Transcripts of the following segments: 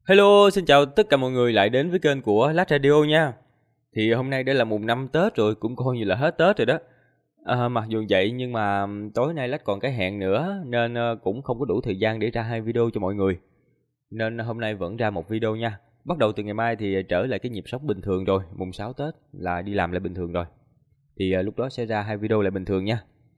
Hello, xin chào tất cả mọi người lại đến với kênh của Lát Radio nha. Thì hôm nay đã là mùng 5 Tết rồi, cũng coi như là hết Tết rồi đó. Mặc dù vậy nhưng mà tối nay Lát còn cái hẹn nữa nên cũng không có đủ thời gian để ra hai video cho mọi người. Nên hôm nay vẫn ra một video nha. Bắt đầu từ ngày mai thì trở lại cái nhịp sống bình thường rồi, mùng 6 Tết là đi làm lại bình thường rồi. Thì lúc đó sẽ ra hai video lại bình thường nha.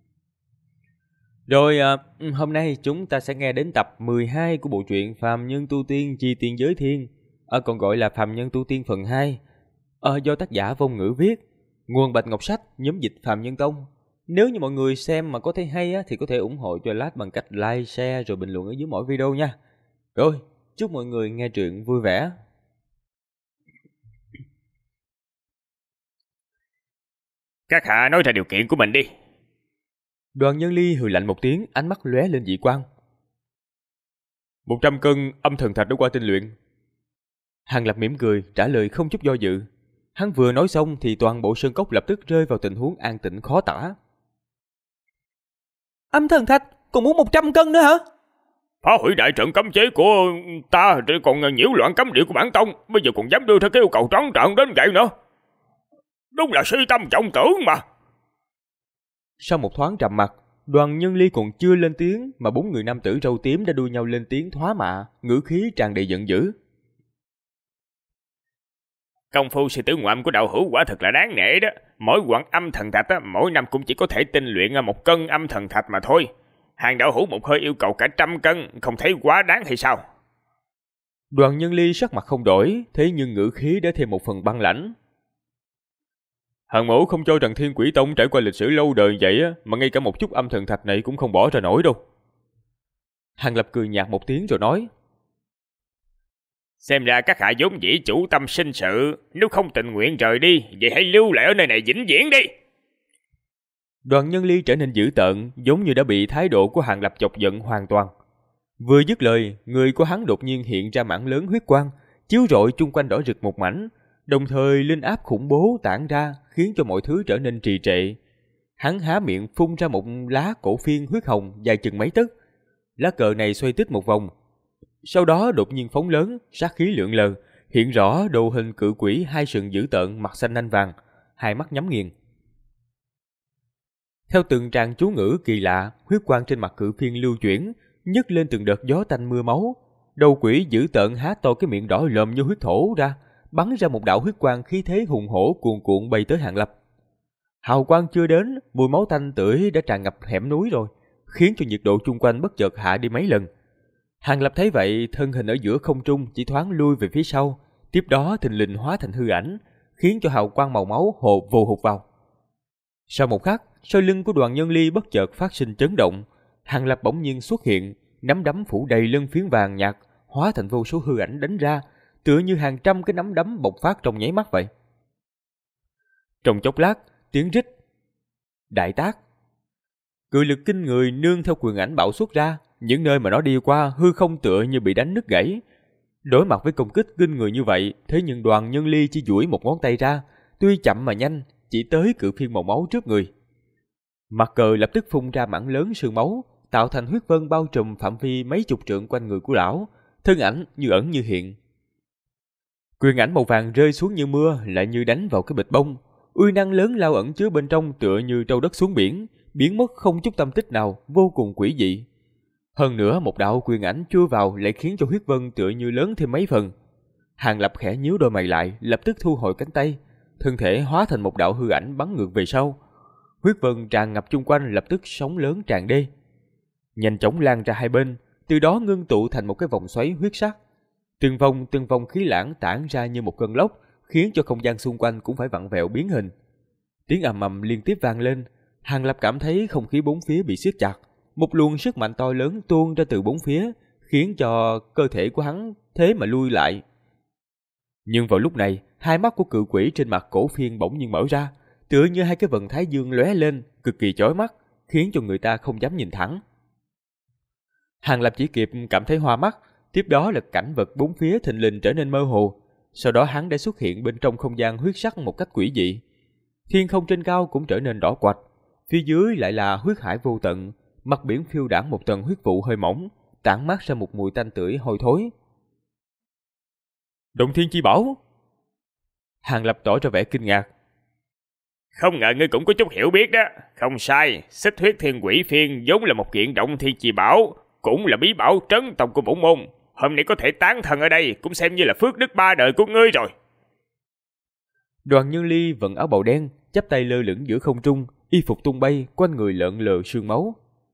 Rồi hôm nay chúng ta sẽ nghe đến tập 12 của bộ truyện Phàm Nhân Tu Tiên Chi Tiên Giới Thiên, còn gọi là Phàm Nhân Tu Tiên phần 2, do tác giả Vong Ngữ viết, nguồn Bạch Ngọc Sách, nhóm dịch Phàm Nhân Tông. Nếu như mọi người xem mà có thấy hay á, thì có thể ủng hộ cho Lát bằng cách like, share rồi bình luận ở dưới mỗi video nha. Rồi, chúc mọi người nghe truyện vui vẻ. Các hạ nói ra điều kiện của mình đi. Đoàn Nhân Ly hừ lạnh một tiếng, ánh mắt lóe lên dị quang. 100 cân âm thần thạch đã qua tinh luyện. Hàng Lập mỉm cười, trả lời không chút do dự. Hắn vừa nói xong thì toàn bộ sơn cốc lập tức rơi vào tình huống an tĩnh khó tả. Âm thần thạch, còn muốn 100 cân nữa hả? Phá hủy đại trận cấm chế của ta, còn nhiễu loạn cấm địa của bản tông, bây giờ còn dám đưa ra cái yêu cầu trắng trợn đến vậy nữa. Đúng là si tâm vọng tưởng mà. Sau một thoáng trầm mặc, Đoàn Nhân Ly còn chưa lên tiếng mà bốn người nam tử râu tím đã đua nhau lên tiếng thoá mạ, ngữ khí tràn đầy giận dữ. Công phu sư tử ngoạm của đạo hữu quả thật là đáng nể đó. Mỗi quặng âm thần thạch mỗi năm cũng chỉ có thể tinh luyện 1 cân âm thần thạch mà thôi. Hàng đạo hữu một hơi yêu cầu cả 100 cân, không thấy quá đáng hay sao? Đoàn Nhân Ly sắc mặt không đổi, thế nhưng ngữ khí đã thêm một phần băng lãnh. Hàng mẫu không cho rằng Thiên Quỷ Tông trải qua lịch sử lâu đời vậy mà ngay cả một chút âm thần thạch này cũng không bỏ ra nổi đâu. Hàng Lập cười nhạt một tiếng rồi nói. Xem ra các hạ vốn dĩ chủ tâm sinh sự, nếu không tình nguyện rời đi, vậy hãy lưu lại ở nơi này vĩnh viễn đi. Đoàn Nhân Ly trở nên dữ tợn, giống như đã bị thái độ của Hàng Lập chọc giận hoàn toàn. Vừa dứt lời, người của hắn đột nhiên hiện ra mảng lớn huyết quang, chiếu rọi chung quanh đỏ rực một mảnh, đồng thời linh áp khủng bố tản ra khiến cho mọi thứ trở nên trì trệ. Hắn há miệng phun ra một lá cổ phiên huyết hồng dài chừng mấy tấc. Lá cờ này xoay tít một vòng, sau đó đột nhiên phóng lớn, sát khí lượn lờ, hiện rõ đồ hình cự quỷ hai sừng dữ tợn, mặt xanh nanh vàng, hai mắt nhắm nghiền. Theo từng tràng chú ngữ kỳ lạ, huyết quang trên mặt cự phiên lưu chuyển, nhấc lên từng đợt gió tanh mưa máu. Đầu quỷ dữ tợn há to cái miệng đỏ lòm như huyết thổ ra, bắn ra một đạo huyết quang khí thế hùng hổ cuồn cuộn bay tới Hàng Lập. Hào quang chưa đến, mùi máu tanh tưởi đã tràn ngập hẻm núi rồi, khiến cho nhiệt độ chung quanh bất chợt hạ đi mấy lần. Hàng Lập thấy vậy, thân hình ở giữa không trung chỉ thoáng lui về phía sau, tiếp đó thình lình hóa thành hư ảnh, khiến cho hào quang màu máu vồ hụt vào. Sau một khắc, sau lưng của Đoàn Nhân Ly bất chợt phát sinh chấn động, Hàng Lập bỗng nhiên xuất hiện, nắm đấm phủ đầy lưng phiến vàng nhạt, hóa thành vô số hư ảnh đánh ra, tựa như hàng trăm cái nắm đấm bộc phát trong nháy mắt vậy. Trong chốc lát, tiếng rít, đại tác, cự lực kinh người nương theo quyền ảnh bạo xuất ra, những nơi mà nó đi qua hư không tựa như bị đánh nứt gãy. Đối mặt với công kích kinh người như vậy, thế nhưng Đoàn Nhân Ly chỉ duỗi một ngón tay ra, tuy chậm mà nhanh, chỉ tới cự phiên màu máu trước người. Mặt cờ lập tức phun ra mảng lớn sương máu, tạo thành huyết vân bao trùm phạm vi mấy chục trượng quanh người của lão, thân ảnh như ẩn như hiện. Quyền ảnh màu vàng rơi xuống như mưa, lại như đánh vào cái bịch bông, uy năng lớn lao ẩn chứa bên trong tựa như trâu đất xuống biển, biến mất không chút tâm tích nào, vô cùng quỷ dị. Hơn nữa một đạo quyền ảnh chui vào lại khiến cho huyết vân tựa như lớn thêm mấy phần. Hàng Lập khẽ nhíu đôi mày lại, lập tức thu hồi cánh tay, thân thể hóa thành một đạo hư ảnh bắn ngược về sau. Huyết vân tràn ngập chung quanh lập tức sóng lớn tràn đê, nhanh chóng lan ra hai bên, từ đó ngưng tụ thành một cái vòng xoáy huyết sắc. Từng vòng khí lãng tản ra như một cơn lốc, khiến cho không gian xung quanh cũng phải vặn vẹo biến hình. Tiếng ầm ầm liên tiếp vang lên, Hàng Lập cảm thấy không khí bốn phía bị siết chặt, một luồng sức mạnh to lớn tuôn ra từ bốn phía, khiến cho cơ thể của hắn thế mà lui lại. Nhưng vào lúc này, hai mắt của cự quỷ trên mặt cổ phiên bỗng nhiên mở ra, tựa như hai cái vầng thái dương lóe lên, cực kỳ chói mắt, khiến cho người ta không dám nhìn thẳng. Hàng Lập chỉ kịp cảm thấy hoa mắt, tiếp đó là cảnh vật bốn phía thình lình trở nên mơ hồ, sau đó hắn đã xuất hiện bên trong không gian huyết sắc một cách quỷ dị. Thiên không trên cao cũng trở nên đỏ quạch, phía dưới lại là huyết hải vô tận, mặt biển phiêu đãng một tầng huyết vụ hơi mỏng, tản mát ra một mùi tanh tưởi hôi thối. Động thiên chi bảo? Hàng Lập tỏ ra vẻ kinh ngạc. Không ngờ ngươi cũng có chút hiểu biết đó. Không sai, Xích Huyết Thiên Quỷ Phiên vốn là một kiện động thiên chi bảo, cũng là bí bảo trấn tông của bổn môn. Hôm nay có thể tán thần ở đây cũng xem như là phước đức 3 đời của ngươi rồi. Đoàn Nhân Ly vận áo bào đen, chắp tay lơ lửng giữa không trung, y phục tung bay, quanh người lợn lờ sương máu.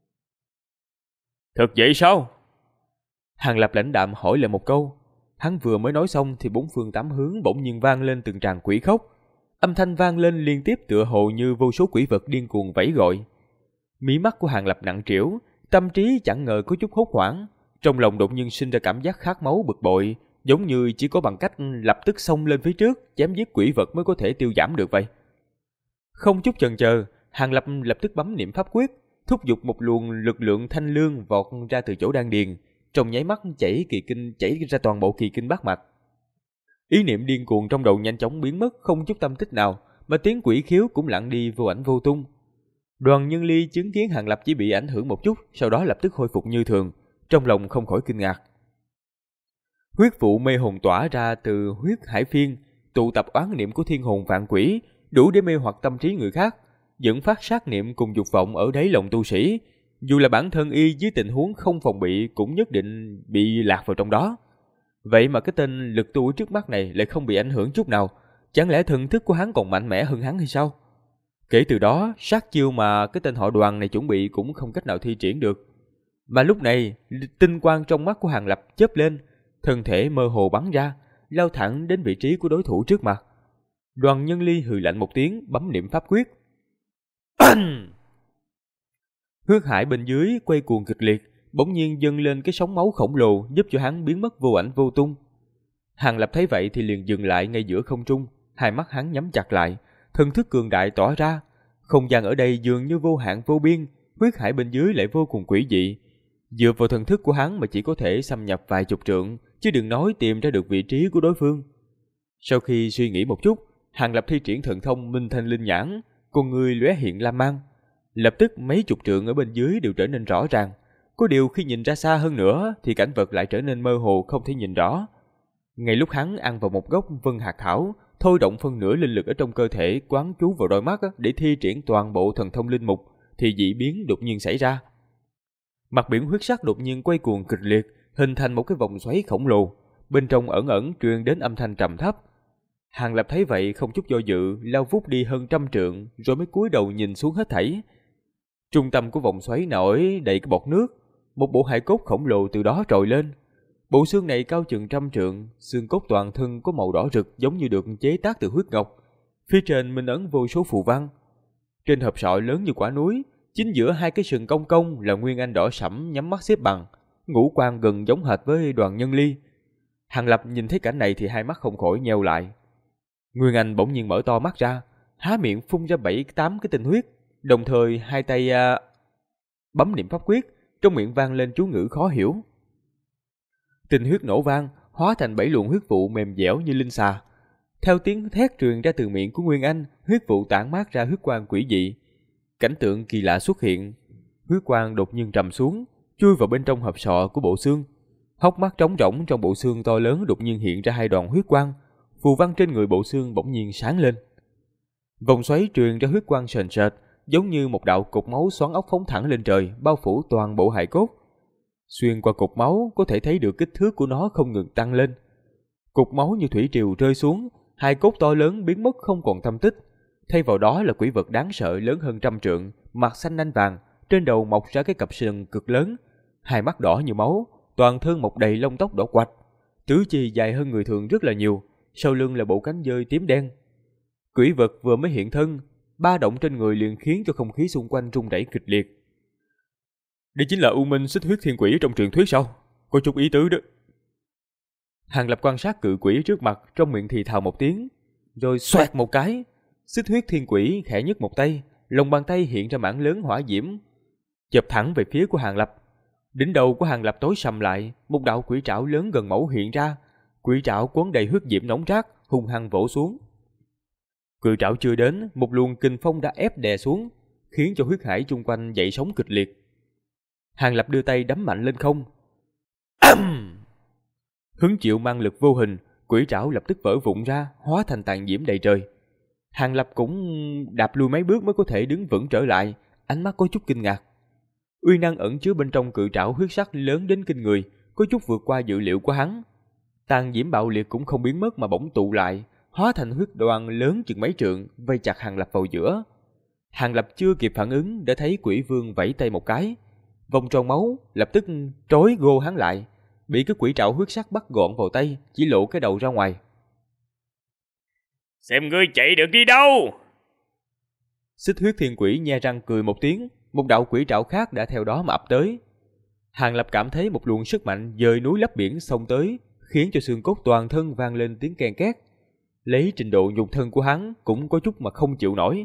Thật vậy sao? Hàng Lập lãnh đạm hỏi lại một câu. Hắn vừa mới nói xong thì bốn phương tám hướng bỗng nhiên vang lên từng tràng quỷ khóc. Âm thanh vang lên liên tiếp tựa hồ như vô số quỷ vật điên cuồng vẫy gọi. Mí mắt của Hàng Lập nặng trĩu, tâm trí chẳng ngờ có chút hốt hoảng. Trong lòng đột nhiên sinh ra cảm giác khát máu bực bội, giống như chỉ có bằng cách lập tức xông lên phía trước, chém giết quỷ vật mới có thể tiêu giảm được vậy. Không chút chần chờ, Hàng Lập lập tức bấm niệm pháp quyết, thúc giục một luồng lực lượng thanh lương vọt ra từ chỗ đan điền, trong nháy mắt chảy ra toàn bộ kỳ kinh bát mạch. Ý niệm điên cuồng trong đầu nhanh chóng biến mất, không chút tâm tích nào, mà tiếng quỷ khiếu cũng lặng đi vô ảnh vô tung. Đoàn Nhân Ly chứng kiến Hàng Lập chỉ bị ảnh hưởng một chút, sau đó lập tức khôi phục như thường, trong lòng không khỏi kinh ngạc. Huyết vụ mê hồn tỏa ra từ huyết hải phiên, tụ tập oán niệm của thiên hồn vạn quỷ, đủ để mê hoặc tâm trí người khác, dẫn phát sát niệm cùng dục vọng ở đáy lòng tu sĩ. Dù là bản thân y dưới tình huống không phòng bị cũng nhất định bị lạc vào trong đó. Vậy mà cái tên lực tu trước mắt này lại không bị ảnh hưởng chút nào, chẳng lẽ thần thức của hắn còn mạnh mẽ hơn hắn hay sao? Kể từ đó, sát chiêu mà cái tên họ Đoàn này chuẩn bị cũng không cách nào thi triển được. Mà lúc này, tinh quang trong mắt của Hàng Lập chớp lên, thân thể mơ hồ bắn ra, lao thẳng đến vị trí của đối thủ trước mặt. Đoàn Nhân Ly hừ lạnh một tiếng, bấm niệm pháp quyết. Huyết hải bên dưới quay cuồng kịch liệt, bỗng nhiên dâng lên cái sóng máu khổng lồ giúp cho hắn biến mất vô ảnh vô tung. Hàng Lập thấy vậy thì liền dừng lại ngay giữa không trung, hai mắt hắn nhắm chặt lại, thần thức cường đại tỏa ra. Không gian ở đây dường như vô hạn vô biên, huyết hải bên dưới lại vô cùng quỷ dị. Dựa vào thần thức của hắn mà chỉ có thể xâm nhập vài chục trượng, chứ đừng nói tìm ra được vị trí của đối phương. Sau khi suy nghĩ một chút, Hàng Lập thi triển thần thông Minh Thanh Linh Nhãn, con người lóe hiện lam mang. Lập tức mấy chục trượng ở bên dưới đều trở nên rõ ràng. Có điều khi nhìn ra xa hơn nữa thì cảnh vật lại trở nên mơ hồ không thể nhìn rõ. Ngay lúc hắn ăn vào một gốc vân hạt thảo, thôi động phân nửa linh lực ở trong cơ thể quán trú vào đôi mắt để thi triển toàn bộ thần thông linh mục, thì dị biến đột nhiên xảy ra. Mặt biển huyết sắc đột nhiên quay cuồng kịch liệt, hình thành một cái vòng xoáy khổng lồ, bên trong ẩn ẩn truyền đến âm thanh trầm thấp. Hàng Lập thấy vậy không chút do dự, lao vút đi hơn 100 trượng, rồi mới cúi đầu nhìn xuống hết thảy. Trung tâm của vòng xoáy nổi đầy cái bọt nước, một bộ hài cốt khổng lồ từ đó trồi lên. Bộ xương này cao chừng 100 trượng, xương cốt toàn thân có màu đỏ rực giống như được chế tác từ huyết ngọc. Phía trên minh ấn vô số phù văn. Trên hộp sọ lớn như quả núi, chính giữa hai cái sừng cong cong là Nguyên Anh đỏ sẫm nhắm mắt xếp bằng, ngũ quan gần giống hệt với Đoàn Nhân Ly. Hàng Lập nhìn thấy cảnh này thì hai mắt không khỏi nheo lại. Nguyên Anh bỗng nhiên mở to mắt ra, há miệng phun ra 7-8 cái tinh huyết, đồng thời hai tay bấm niệm pháp quyết, trong miệng vang lên chú ngữ khó hiểu. Tinh huyết nổ vang, hóa thành 7 luồng huyết vụ mềm dẻo như linh xà. Theo tiếng thét truyền ra từ miệng của Nguyên Anh, huyết vụ tản mát ra huyết quang quỷ dị. Cảnh tượng kỳ lạ xuất hiện, huyết quang đột nhiên trầm xuống, chui vào bên trong hộp sọ của bộ xương. Hốc mắt trống rỗng trong bộ xương to lớn đột nhiên hiện ra hai đoàn huyết quang, phù văn trên người bộ xương bỗng nhiên sáng lên. Vòng xoáy truyền ra huyết quang sền sệt, giống như một đạo cột máu xoắn ốc phóng thẳng lên trời, bao phủ toàn bộ hài cốt. Xuyên qua cột máu có thể thấy được kích thước của nó không ngừng tăng lên. Cột máu như thủy triều rơi xuống, hài cốt to lớn biến mất không còn tâm tích. Thay vào đó là quỷ vật đáng sợ lớn hơn 100 trượng, mặt xanh nanh vàng, trên đầu mọc ra cái cặp sừng cực lớn, hai mắt đỏ như máu, toàn thân mọc đầy lông tóc đỏ quạch, tứ chi dài hơn người thường rất là nhiều, sau lưng là bộ cánh dơi tím đen. Quỷ vật vừa mới hiện thân, ba động trên người liền khiến cho không khí xung quanh rung rẩy kịch liệt. Đây chính là U Minh Xích Huyết Thiên Quỷ trong truyền thuyết sao? Có chút ý tứ đó. Hàng Lập quan sát cự quỷ trước mặt, trong miệng thì thào một tiếng, rồi xoẹt một cái, Xích Huyết Thiên Quỷ khẽ nhấc một tay, lòng bàn tay hiện ra mảng lớn hỏa diễm, chộp thẳng về phía của Hàng Lập. Đỉnh đầu của Hàng Lập tối sầm lại, một đạo quỷ trảo lớn gần mẫu hiện ra, quỷ trảo quấn đầy huyết diễm nóng rát, hung hăng vỗ xuống. Quỷ trảo chưa đến, một luồng kình phong đã ép đè xuống, khiến cho huyết hải chung quanh dậy sóng kịch liệt. Hàng Lập đưa tay đấm mạnh lên không. Hứng chịu mang lực vô hình, quỷ trảo lập tức vỡ vụn ra, hóa thành tàn diễm đầy trời. Hàng Lập cũng đạp lui mấy bước mới có thể đứng vững trở lại, ánh mắt có chút kinh ngạc. Uy năng ẩn chứa bên trong cự trảo huyết sắc lớn đến kinh người, có chút vượt qua dự liệu của hắn. Tàn diễm bạo liệt cũng không biến mất mà bỗng tụ lại, hóa thành huyết đoàn lớn chừng mấy trượng, vây chặt Hàng Lập vào giữa. Hàng Lập chưa kịp phản ứng đã thấy quỷ vương vẫy tay một cái, vòng tròn máu lập tức trói gô hắn lại, bị cái quỷ trảo huyết sắc bắt gọn vào tay, chỉ lộ cái đầu ra ngoài. Xem ngươi chạy được đi đâu! Xích huyết thiên quỷ nhe răng cười một tiếng, một đạo quỷ trảo khác đã theo đó mà ập tới. Hàng Lập cảm thấy một luồng sức mạnh dời núi lấp biển xông tới, khiến cho xương cốt toàn thân vang lên tiếng ken két. Lấy trình độ nhục thân của hắn cũng có chút mà không chịu nổi.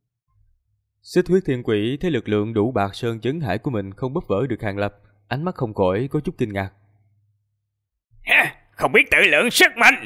Xích huyết thiên quỷ thấy lực lượng đủ bạc sơn chấn hải của mình không bóp vỡ được Hàng Lập, ánh mắt không khỏi có chút kinh ngạc. Ha, không biết tự lượng sức mạnh!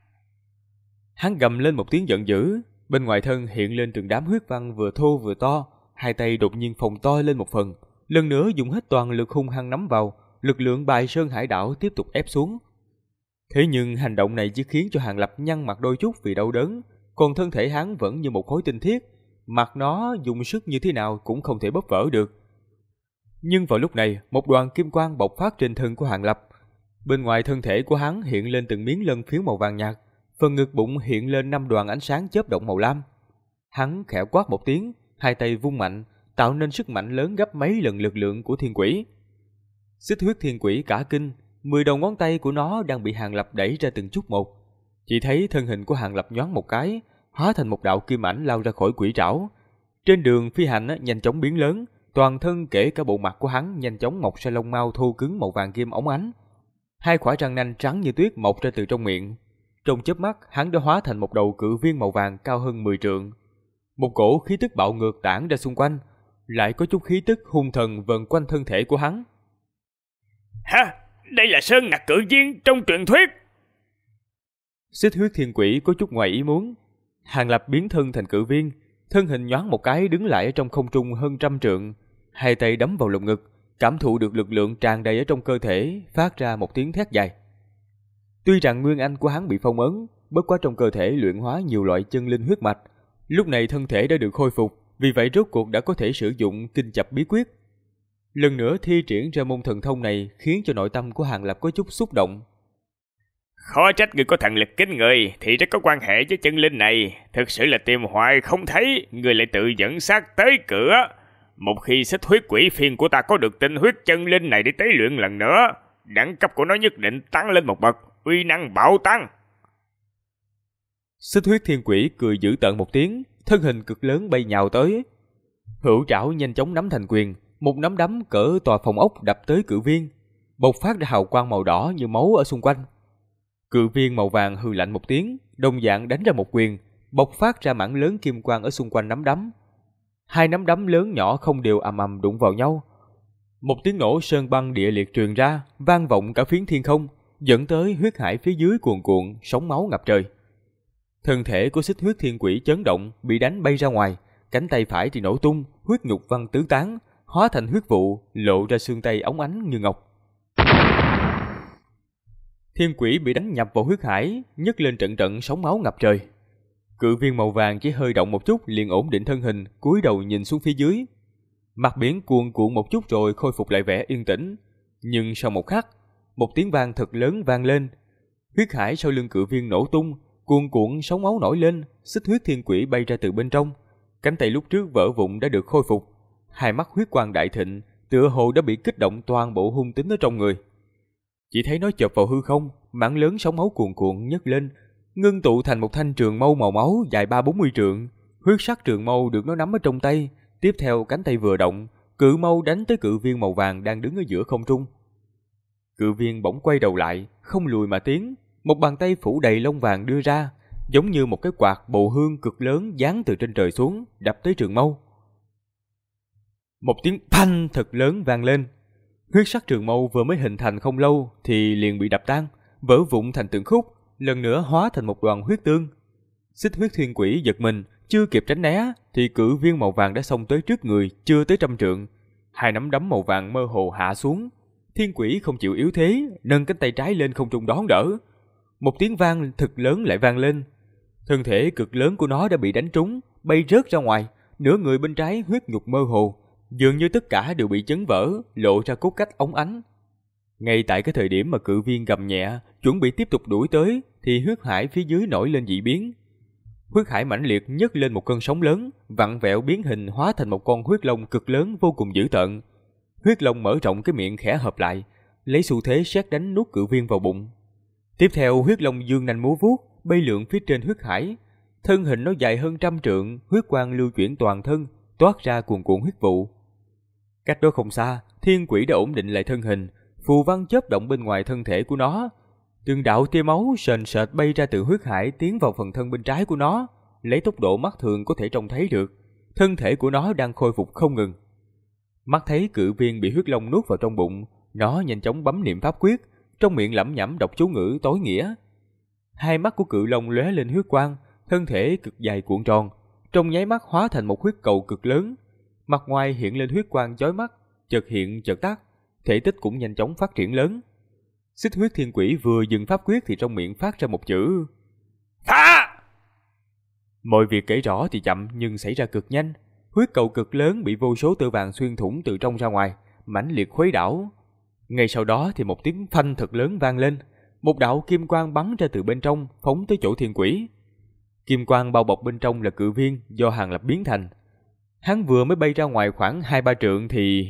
Hắn gầm lên một tiếng giận dữ, bên ngoài thân hiện lên từng đám huyết văn vừa thô vừa to, hai tay đột nhiên phồng to lên một phần, lần nữa dùng hết toàn lực hung hăng nắm vào, lực lượng bài sơn hải đảo tiếp tục ép xuống. Thế nhưng hành động này chỉ khiến cho Hàng Lập nhăn mặt đôi chút vì đau đớn, còn thân thể hắn vẫn như một khối tinh thiết, mặt nó dùng sức như thế nào cũng không thể bóp vỡ được. Nhưng vào lúc này, một đoàn kim quang bộc phát trên thân của Hàng Lập. Bên ngoài thân thể của hắn hiện lên từng miếng lân phiến màu vàng nhạt, phần ngực bụng hiện lên 5 đoàn ánh sáng chớp động màu lam. Hắn khẽ quát một tiếng, hai tay vung mạnh, tạo nên sức mạnh lớn gấp mấy lần lực lượng của thiên quỷ. Xích huyết thiên quỷ cả kinh, 10 đầu ngón tay của nó đang bị Hàng Lập đẩy ra từng chút một. Chỉ thấy thân hình của Hàng Lập nhoáng một cái, hóa thành một đạo kim ảnh lao ra khỏi quỷ trảo. Trên đường phi hành nhanh chóng biến lớn, toàn thân kể cả bộ mặt của hắn nhanh chóng mọc ra lông mao thô cứng màu vàng kim óng ánh. Hai khỏa răng nanh trắng như tuyết mọc ra từ trong miệng. Trong chớp mắt, hắn đã hóa thành một đầu cự viên màu vàng cao hơn 10 trượng. Một cổ khí tức bạo ngược tản ra xung quanh, lại có chút khí tức hung thần vần quanh thân thể của hắn. Hả? Đây là Sơn Ngạc Cự Viên trong truyền thuyết! Xích huyết thiên quỷ có chút ngoài ý muốn. Hàng Lập biến thân thành cự viên, thân hình nhoáng một cái đứng lại ở trong không trung hơn 100 trượng, hai tay đấm vào lồng ngực, cảm thụ được lực lượng tràn đầy ở trong cơ thể, phát ra một tiếng thét dài. Tuy rằng nguyên anh của hắn bị phong ấn, bất quá trong cơ thể luyện hóa nhiều loại chân linh huyết mạch, lúc này thân thể đã được khôi phục, vì vậy rốt cuộc đã có thể sử dụng kinh chập bí quyết. Lần nữa thi triển ra môn thần thông này khiến cho nội tâm của Hàng Lập có chút xúc động. Khó trách người có thần lực kinh người thì rất có quan hệ với chân linh này, thực sự là tìm hoài không thấy, người lại tự dẫn xác tới cửa. Một khi xích huyết quỷ phiên của ta có được tinh huyết chân linh này để tế luyện lần nữa, đẳng cấp của nó nhất định tăng lên một bậc, uy năng bạo tăng. Xích huyết thiên quỷ cười dữ tợn một tiếng, thân hình cực lớn bay nhào tới. Hữu trảo nhanh chóng nắm thành quyền, một nắm đấm cỡ tòa phòng ốc đập tới cự viên, bộc phát ra hào quang màu đỏ như máu ở xung quanh. Cự viên màu vàng hừ lạnh một tiếng, đồng dạng đánh ra một quyền, bộc phát ra mảng lớn kim quang ở xung quanh nắm đấm. Hai nắm đấm lớn nhỏ không đều ầm ầm đụng vào nhau. Một tiếng nổ sơn băng địa liệt truyền ra, vang vọng cả phiến thiên không, dẫn tới huyết hải phía dưới cuồn cuộn, sóng máu ngập trời. Thân thể của xích huyết thiên quỷ chấn động, bị đánh bay ra ngoài, cánh tay phải thì nổ tung, huyết nhục văng tứ tán, hóa thành huyết vụ, lộ ra xương tay óng ánh như ngọc. Thiên quỷ bị đánh nhập vào huyết hải, nhấc lên trận trận sóng máu ngập trời. Cự viên màu vàng chỉ hơi động một chút liền ổn định thân hình, cúi đầu nhìn xuống phía dưới. Mặt biển cuồn cuộn một chút rồi khôi phục lại vẻ yên tĩnh, nhưng sau một khắc, một tiếng vang thật lớn vang lên. Huyết hải sau lưng cự viên nổ tung, cuồn cuộn sóng máu nổi lên, xích huyết thiên quỷ bay ra từ bên trong. Cánh tay lúc trước vỡ vụn đã được khôi phục, hai mắt huyết quang đại thịnh, tựa hồ đã bị kích động toàn bộ hung tính ở trong người. Chỉ thấy nó chộp vào hư không, mảng lớn sóng máu cuồn cuộn nhấc lên, ngưng tụ thành một thanh trường mâu màu máu dài 30-40 trượng. Huyết sắc trường mâu được nó nắm ở trong tay, tiếp theo cánh tay vừa động, cự mâu đánh tới cự viên màu vàng đang đứng ở giữa không trung. Cự viên bỗng quay đầu lại, không lùi mà tiến, một bàn tay phủ đầy lông vàng đưa ra, giống như một cái quạt bồ hương cực lớn giáng từ trên trời xuống, đập tới trường mâu. Một tiếng phanh thật lớn vang lên. Huyết sắc trường mâu vừa mới hình thành không lâu thì liền bị đập tan, vỡ vụn thành từng khúc, lần nữa hóa thành một đoàn huyết tương. Xích huyết thiên quỷ giật mình, chưa kịp tránh né thì cự viên màu vàng đã xông tới trước người, chưa tới 100 trượng. Hai nắm đấm màu vàng mơ hồ hạ xuống. Thiên quỷ không chịu yếu thế, nâng cánh tay trái lên không trung đón đỡ. Một tiếng vang thật lớn lại vang lên. Thân thể cực lớn của nó đã bị đánh trúng, bay rớt ra ngoài, nửa người bên trái huyết nhục mơ hồ, dường như tất cả đều bị chấn vỡ, lộ ra cốt cách óng ánh. Ngay tại cái thời điểm mà cự viên gầm nhẹ, chuẩn bị tiếp tục đuổi tới, thì huyết hải phía dưới nổi lên dị biến. Huyết hải mãnh liệt nhấc lên một cơn sóng lớn, vặn vẹo biến hình hóa thành một con huyết long cực lớn vô cùng dữ tợn. Huyết long mở rộng cái miệng khẽ hợp lại, lấy xu thế sét đánh nuốt cự viên vào bụng. Tiếp theo huyết long dương nanh múa vuốt, bay lượn phía trên huyết hải. Thân hình nó dài hơn 100 trượng, huyết quang lưu chuyển toàn thân, toát ra cuồn cuộn huyết vụ. Cách đó không xa, thiên quỷ đã ổn định lại thân hình, phù văn chớp động bên ngoài thân thể của nó. Từng đạo tia máu sền sệt bay ra từ huyết hải tiến vào phần thân bên trái của nó, lấy tốc độ mắt thường có thể trông thấy được. Thân thể của nó đang khôi phục không ngừng. Mắt thấy cự viên bị huyết long nuốt vào trong bụng, nó nhanh chóng bấm niệm pháp quyết, trong miệng lẩm nhẩm đọc chú ngữ tối nghĩa. Hai mắt của cự long lóe lên huyết quang, thân thể cực dài cuộn tròn, trong nháy mắt hóa thành một huyết cầu cực lớn. Mặt ngoài hiện lên huyết quang chói mắt, chợt hiện chợt tắt, thể tích cũng nhanh chóng phát triển lớn. Xích huyết thiên quỷ vừa dừng pháp quyết thì trong miệng phát ra một chữ phá. Mọi việc kể rõ thì chậm nhưng xảy ra cực nhanh. Huyết cầu cực lớn bị vô số tơ vàng xuyên thủng từ trong ra ngoài, mãnh liệt khuấy đảo. Ngay sau đó thì một tiếng phanh thật lớn vang lên, một đạo kim quang bắn ra từ bên trong, phóng tới chỗ thiên quỷ. Kim quang bao bọc bên trong là cự viên do Hàng Lập biến thành. Hắn vừa mới bay ra ngoài khoảng 2-3 trượng thì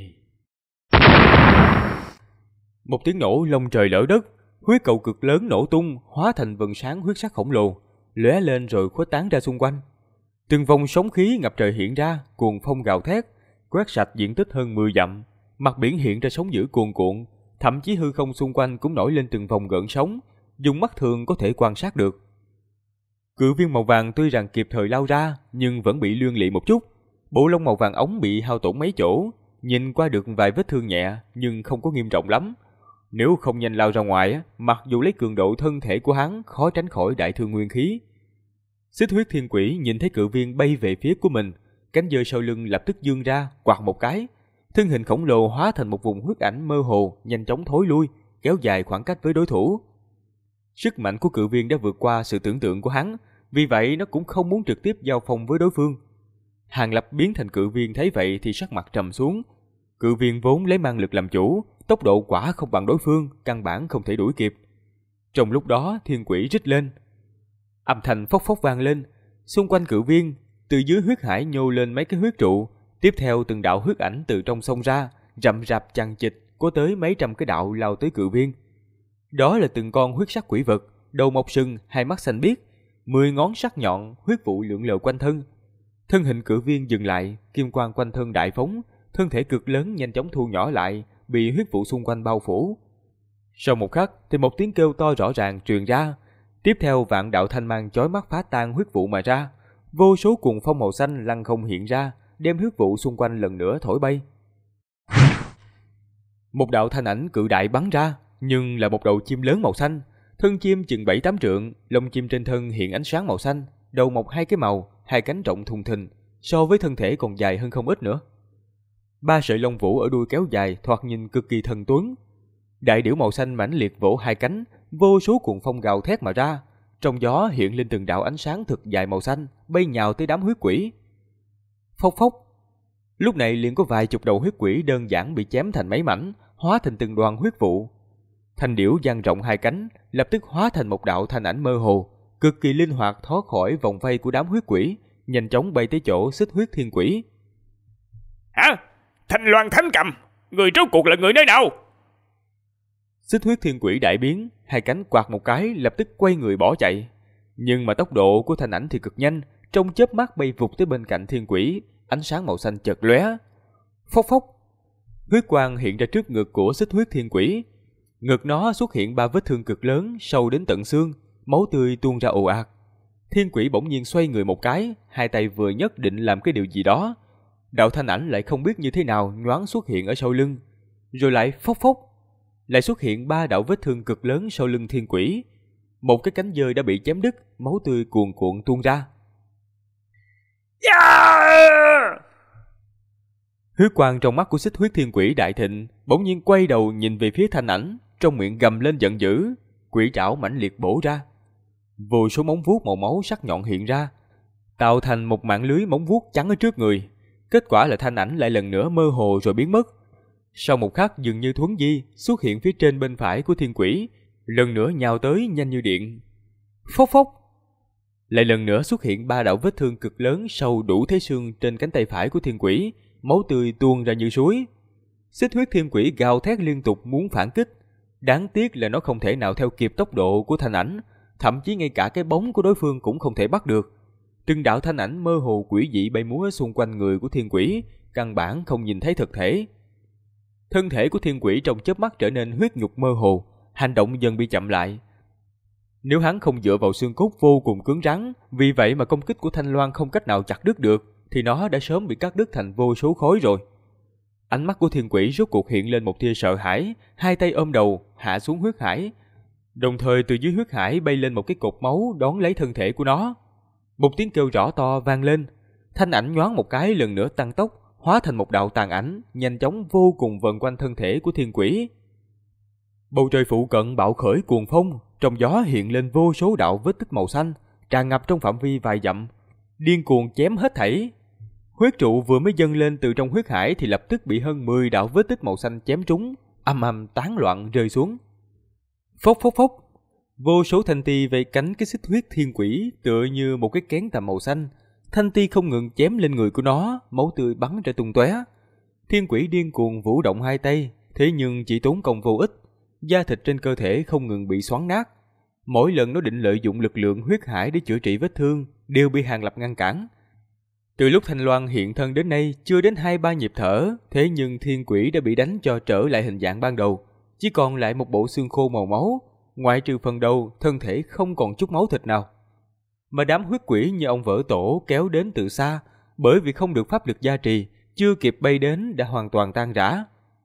một tiếng nổ lông trời lở đất, huyết cầu cực lớn nổ tung, hóa thành vầng sáng huyết sắc khổng lồ, lóe lên rồi khuếch tán ra xung quanh. Từng vòng sóng khí ngập trời hiện ra, cuồng phong gào thét, quét sạch diện tích hơn 10 dặm. Mặt biển hiện ra sóng dữ cuồn cuộn, thậm chí hư không xung quanh cũng nổi lên từng vòng gợn sóng, dùng mắt thường có thể quan sát được. Cự viên màu vàng tuy rằng kịp thời lao ra, nhưng vẫn bị lươn lị một chút. Bộ lông màu vàng ống bị hao tổn mấy chỗ, nhìn qua được vài vết thương nhẹ, nhưng không có nghiêm trọng lắm. Nếu không nhanh lao ra ngoài, mặc dù lấy cường độ thân thể của hắn, khó tránh khỏi đại thương nguyên khí. Xích huyết thiên quỷ nhìn thấy cự viên bay về phía của mình, cánh giơ sau lưng lập tức dương ra, quạt một cái. Thân hình khổng lồ hóa thành một vùng huyết ảnh mơ hồ, nhanh chóng thối lui, kéo dài khoảng cách với đối thủ. Sức mạnh của cự viên đã vượt qua sự tưởng tượng của hắn, vì vậy nó cũng không muốn trực tiếp giao phong với đối phương. Hàng Lập biến thành cự viên thấy vậy thì sắc mặt trầm xuống. Cự viên vốn lấy mang lực làm chủ, tốc độ quả không bằng đối phương, căn bản không thể đuổi kịp. Trong lúc đó, thiên quỷ rít lên. Âm thanh phốc phốc vang lên, xung quanh cự viên, từ dưới huyết hải nhô lên mấy cái huyết trụ, tiếp theo từng đạo huyết ảnh từ trong sông ra, rậm rạp chằng chịt, có tới mấy trăm cái đạo lao tới cự viên. Đó là từng con huyết sắc quỷ vật, đầu mọc sừng, hai mắt xanh biếc, 10 ngón sắc nhọn, huyết vụ lượn lờ quanh thân. Thân hình cự viên dừng lại, kim quang quanh thân đại phóng, thân thể cực lớn nhanh chóng thu nhỏ lại, bị huyết vụ xung quanh bao phủ. Sau một khắc thì một tiếng kêu to rõ ràng truyền ra, tiếp theo vạn đạo thanh mang chói mắt phá tan huyết vụ mà ra, vô số cuồng phong màu xanh lăng không hiện ra, đem huyết vụ xung quanh lần nữa thổi bay. Một đạo thanh ảnh cự đại bắn ra, nhưng là một đầu chim lớn màu xanh, thân chim chừng 7-8 trượng, lông chim trên thân hiện ánh sáng màu xanh, đầu mọc hai cái màu, hai cánh rộng thùng thình, so với thân thể còn dài hơn không ít nữa. 3 sợi lông vũ ở đuôi kéo dài, thoạt nhìn cực kỳ thần tuấn. Đại điểu màu xanh mãnh liệt vỗ hai cánh, vô số cuồng phong gào thét mà ra, trong gió hiện lên từng đạo ánh sáng thực dài màu xanh, bay nhào tới đám huyết quỷ. Phốc phốc. Lúc này liền có vài chục đầu huyết quỷ đơn giản bị chém thành mấy mảnh, hóa thành từng đoàn huyết vụ. Thanh điểu dang rộng hai cánh, lập tức hóa thành một đạo thanh ảnh mơ hồ, cực kỳ linh hoạt thoát khỏi vòng vây của đám huyết quỷ, nhanh chóng bay tới chỗ xích huyết thiên quỷ. Hả? Thanh Loan Thánh Cầm, người rốt cuộc là người nơi nào? Xích huyết thiên quỷ đại biến, hai cánh quạt một cái lập tức quay người bỏ chạy. Nhưng mà tốc độ của thanh ảnh thì cực nhanh, trong chớp mắt bay vụt tới bên cạnh thiên quỷ, ánh sáng màu xanh chợt lóe. Phốc phốc. Huyết quang hiện ra trước ngực của xích huyết thiên quỷ. Ngực nó xuất hiện 3 vết thương cực lớn, sâu đến tận xương, máu tươi tuôn ra ồ ạt. Thiên quỷ bỗng nhiên xoay người một cái, hai tay vừa nhấc định làm cái điều gì đó. Đạo thanh ảnh lại không biết như thế nào nhoáng xuất hiện ở sau lưng, rồi lại phốc phốc, lại xuất hiện 3 đạo vết thương cực lớn sau lưng thiên quỷ. Một cái cánh dơi đã bị chém đứt, máu tươi cuồn cuộn tuôn ra. Huyết quang trong mắt của xích huyết thiên quỷ đại thịnh, bỗng nhiên quay đầu nhìn về phía thanh ảnh, trong miệng gầm lên giận dữ. quỷ trảo mãnh liệt bổ ra. Vô số móng vuốt màu máu sắc nhọn hiện ra, tạo thành một mạng lưới móng vuốt chắn ở trước người. Kết quả là thanh ảnh lại lần nữa mơ hồ rồi biến mất. Sau một khắc dường như thuấn di xuất hiện phía trên bên phải của thiên quỷ, lần nữa nhào tới nhanh như điện. Phốc phốc, lại lần nữa xuất hiện 3 đạo vết thương cực lớn sâu đủ thấy xương trên cánh tay phải của thiên quỷ, máu tươi tuôn ra như suối. Xích huyết thiên quỷ gào thét liên tục muốn phản kích, đáng tiếc là nó không thể nào theo kịp tốc độ của thanh ảnh, thậm chí ngay cả cái bóng của đối phương cũng không thể bắt được. Từng đạo thanh ảnh mơ hồ quỷ dị bay múa xung quanh người của thiên quỷ, căn bản không nhìn thấy thực thể. Thân thể của thiên quỷ trong chớp mắt trở nên huyết nhục mơ hồ, hành động dần bị chậm lại. Nếu hắn không dựa vào xương cốt vô cùng cứng rắn, vì vậy mà công kích của Thanh Loan không cách nào chặt đứt được, thì nó đã sớm bị cắt đứt thành vô số khối rồi. Ánh mắt của thiên quỷ rốt cuộc hiện lên một tia sợ hãi, hai tay ôm đầu, hạ xuống huyết hải. Đồng thời từ dưới huyết hải bay lên một cái cột máu đón lấy thân thể của nó. Một tiếng kêu rõ to vang lên, thanh ảnh nhoáng một cái lần nữa tăng tốc, hóa thành một đạo tàn ảnh, nhanh chóng vô cùng vần quanh thân thể của thiên quỷ. Bầu trời phụ cận bạo khởi cuồng phong, trong gió hiện lên vô số đạo vết tích màu xanh, tràn ngập trong phạm vi vài dặm, điên cuồng chém hết thảy. Huyết trụ vừa mới dâng lên từ trong huyết hải thì lập tức bị hơn 10 đạo vết tích màu xanh chém trúng, ầm ầm tán loạn rơi xuống. Phốc phốc phốc, vô số thanh ti vây cánh cái xích huyết thiên quỷ tựa như một cái kén tằm màu xanh, thanh ti không ngừng chém lên người của nó, máu tươi bắn ra tung tóe. Thiên quỷ điên cuồng vũ động hai tay, thế nhưng chỉ tốn công vô ích, da thịt trên cơ thể không ngừng bị xoắn nát. Mỗi lần nó định lợi dụng lực lượng huyết hải để chữa trị vết thương, đều bị Hàng Lập ngăn cản. Từ lúc Thanh Loan hiện thân đến nay chưa đến 2-3 nhịp thở, thế nhưng thiên quỷ đã bị đánh cho trở lại hình dạng ban đầu, chỉ còn lại một bộ xương khô màu máu, ngoại trừ phần đầu, thân thể không còn chút máu thịt nào. Mà đám huyết quỷ như ông vỡ tổ kéo đến từ xa, bởi vì không được pháp lực gia trì, chưa kịp bay đến đã hoàn toàn tan rã.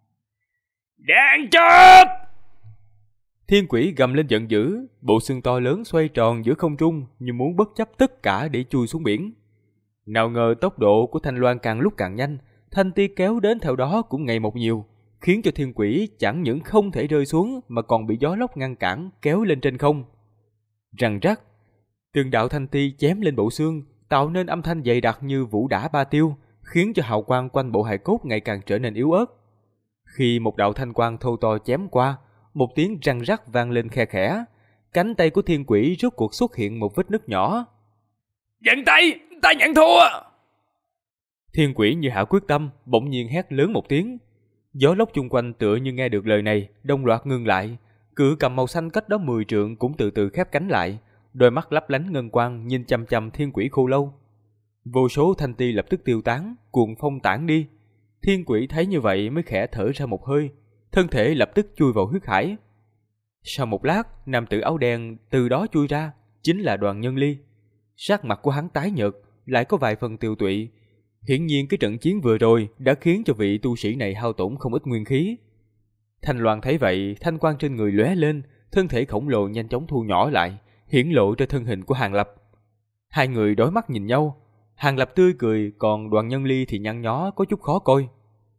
Đáng chết! Thiên quỷ gầm lên giận dữ, bộ xương to lớn xoay tròn giữa không trung như muốn bất chấp tất cả để chui xuống biển. Nào ngờ tốc độ của Thanh Loan càng lúc càng nhanh, thanh ti kéo đến theo đó cũng ngày một nhiều, khiến cho thiên quỷ chẳng những không thể rơi xuống mà còn bị gió lốc ngăn cản kéo lên trên không. Răng rắc, từng đạo thanh ti chém lên bộ xương, tạo nên âm thanh dày đặc như vũ đả ba tiêu, khiến cho hào quang quanh bộ hài cốt ngày càng trở nên yếu ớt. Khi một đạo thanh quang thô to chém qua, một tiếng răng rắc vang lên khe khẽ, cánh tay của thiên quỷ rốt cuộc xuất hiện một vết nứt nhỏ. Dừng tay, ta nhận thua! Thiên quỷ như hạ quyết tâm, bỗng nhiên hét lớn một tiếng. Gió lốc chung quanh tựa như nghe được lời này, đồng loạt ngưng lại. Cự cầm màu xanh cách đó 10 trượng cũng từ từ khép cánh lại, đôi mắt lấp lánh ngân quang nhìn chằm chằm thiên quỷ khô lâu. Vô số thanh ti lập tức tiêu tán, cuồng phong tản đi. Thiên quỷ thấy như vậy mới khẽ thở ra một hơi, thân thể lập tức chui vào huyết hải. Sau một lát, nam tử áo đen từ đó chui ra, chính là Đoàn Nhân Ly. Sắc mặt của hắn tái nhợt, lại có vài phần tiêu tụy. Hiển nhiên cái trận chiến vừa rồi đã khiến cho vị tu sĩ này hao tổn không ít nguyên khí. Thanh Loan thấy vậy, thanh quang trên người lóe lên, thân thể khổng lồ nhanh chóng thu nhỏ lại, hiển lộ ra thân hình của Hàng Lập. Hai người đối mắt nhìn nhau, Hàng Lập tươi cười, còn Đoàn Nhân Ly thì nhăn nhó có chút khó coi.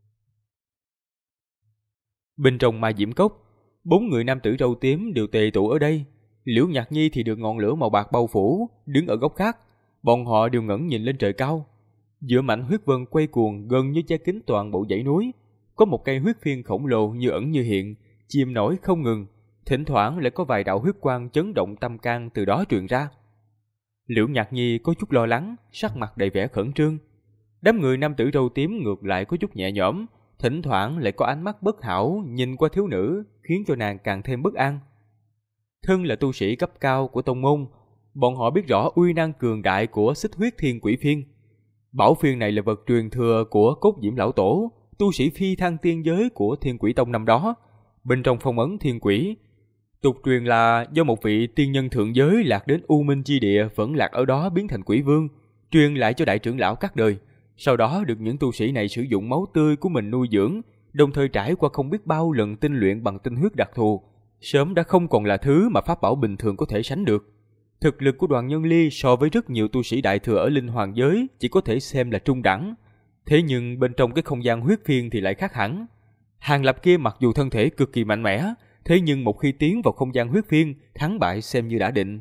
Bên trong Ma Diễm Cốc, 4 người nam tử râu tím đều tề tụ ở đây. Liễu Nhạc Nhi thì được ngọn lửa màu bạc bao phủ, đứng ở góc khác. Bọn họ đều ngẩng nhìn lên trời cao. Giữa mảnh huyết vân quay cuồng gần như che kín toàn bộ dãy núi, có một cây huyết phiên khổng lồ như ẩn như hiện, chìm nổi không ngừng, thỉnh thoảng lại có vài đạo huyết quang chấn động tâm can từ đó truyền ra. Liễu Nhạc Nhi có chút lo lắng, sắc mặt đầy vẻ khẩn trương. Đám người nam tử râu tím ngược lại có chút nhẹ nhõm, thỉnh thoảng lại có ánh mắt bất hảo nhìn qua thiếu nữ, khiến cho nàng càng thêm bất an. Thân là tu sĩ cấp cao của tông môn, bọn họ biết rõ uy năng cường đại của xích huyết thiên quỷ phiên. Bảo phiên này là vật truyền thừa của Cốt Diễm lão tổ, tu sĩ phi thăng tiên giới của Thiên Quỷ Tông năm đó. Bên trong phong ấn thiên quỷ, tục truyền là do một vị tiên nhân thượng giới lạc đến U Minh chi địa vẫn lạc ở đó biến thành quỷ vương, truyền lại cho đại trưởng lão các đời. Sau đó được những tu sĩ này sử dụng máu tươi của mình nuôi dưỡng, đồng thời trải qua không biết bao lần tinh luyện bằng tinh huyết đặc thù, sớm đã không còn là thứ mà pháp bảo bình thường có thể sánh được. Thực lực của Đoàn Nhân Ly so với rất nhiều tu sĩ đại thừa ở Linh Hoàng giới chỉ có thể xem là trung đẳng. Thế nhưng bên trong cái không gian huyết phiên thì lại khác hẳn. Hàng Lập kia mặc dù thân thể cực kỳ mạnh mẽ, Thế nhưng một khi tiến vào không gian huyết phiên, thắng bại xem như đã định.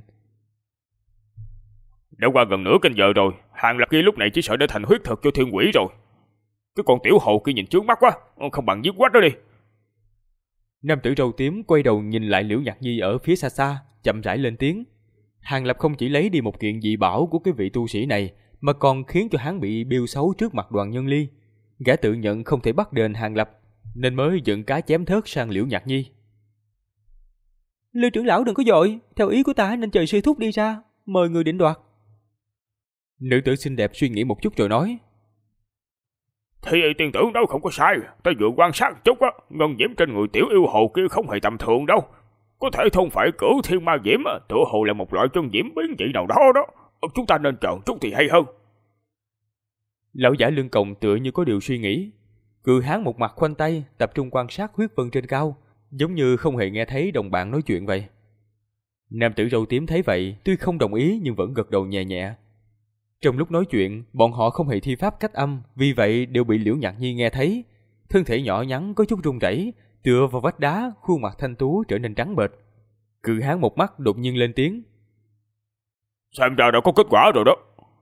Đã qua gần nửa canh giờ rồi, Hàng Lập kia lúc này chỉ sợ đã thành huyết thực cho thiên quỷ rồi. Cái con tiểu hồ kia nhìn chướng mắt quá, không bằng giết quách đó đi. Nam tử râu tím quay đầu nhìn lại Liễu Nhạc Nhi ở phía xa xa, chậm rãi lên tiếng. Hàng Lập không chỉ lấy đi một kiện dị bảo của cái vị tu sĩ này, mà còn khiến cho hắn bị bêu xấu trước mặt Đoàn Nhân Ly. Gã tự nhận không thể bắt đền Hàng Lập, nên mới dựng cá chém thớt sang Liễu Nhạc Nhi. Lưu trưởng lão đừng có vội, theo ý của ta nên chờ sư thúc đi ra, mời người định đoạt. Nữ tử xinh đẹp suy nghĩ một chút rồi nói. Thì tiên tử đâu không có sai, ta vừa quan sát chút á, ngân diễm trên người tiểu yêu hồ kia không hề tầm thường đâu. Có thể không phải cửu thiên ma diễm, tựa hồ là một loại chân diễm biến dị nào đó đó. Chúng ta nên chờ chút thì hay hơn. Lão giả lưng còng tựa như có điều suy nghĩ. Cự hán một mặt khoanh tay, tập trung quan sát huyết vân trên cao, giống như không hề nghe thấy đồng bạn nói chuyện vậy. Nam tử râu tím thấy vậy, tuy không đồng ý nhưng vẫn gật đầu nhẹ nhẹ. Trong lúc nói chuyện, bọn họ không hề thi pháp cách âm, vì vậy đều bị Liễu Nhạc Nhi nghe thấy. Thân thể nhỏ nhắn có chút run rẩy, tựa vào vách đá, khuôn mặt thanh tú trở nên trắng bệch. Cự hán một mắt đột nhiên lên tiếng. Xem ra đã có kết quả rồi đó.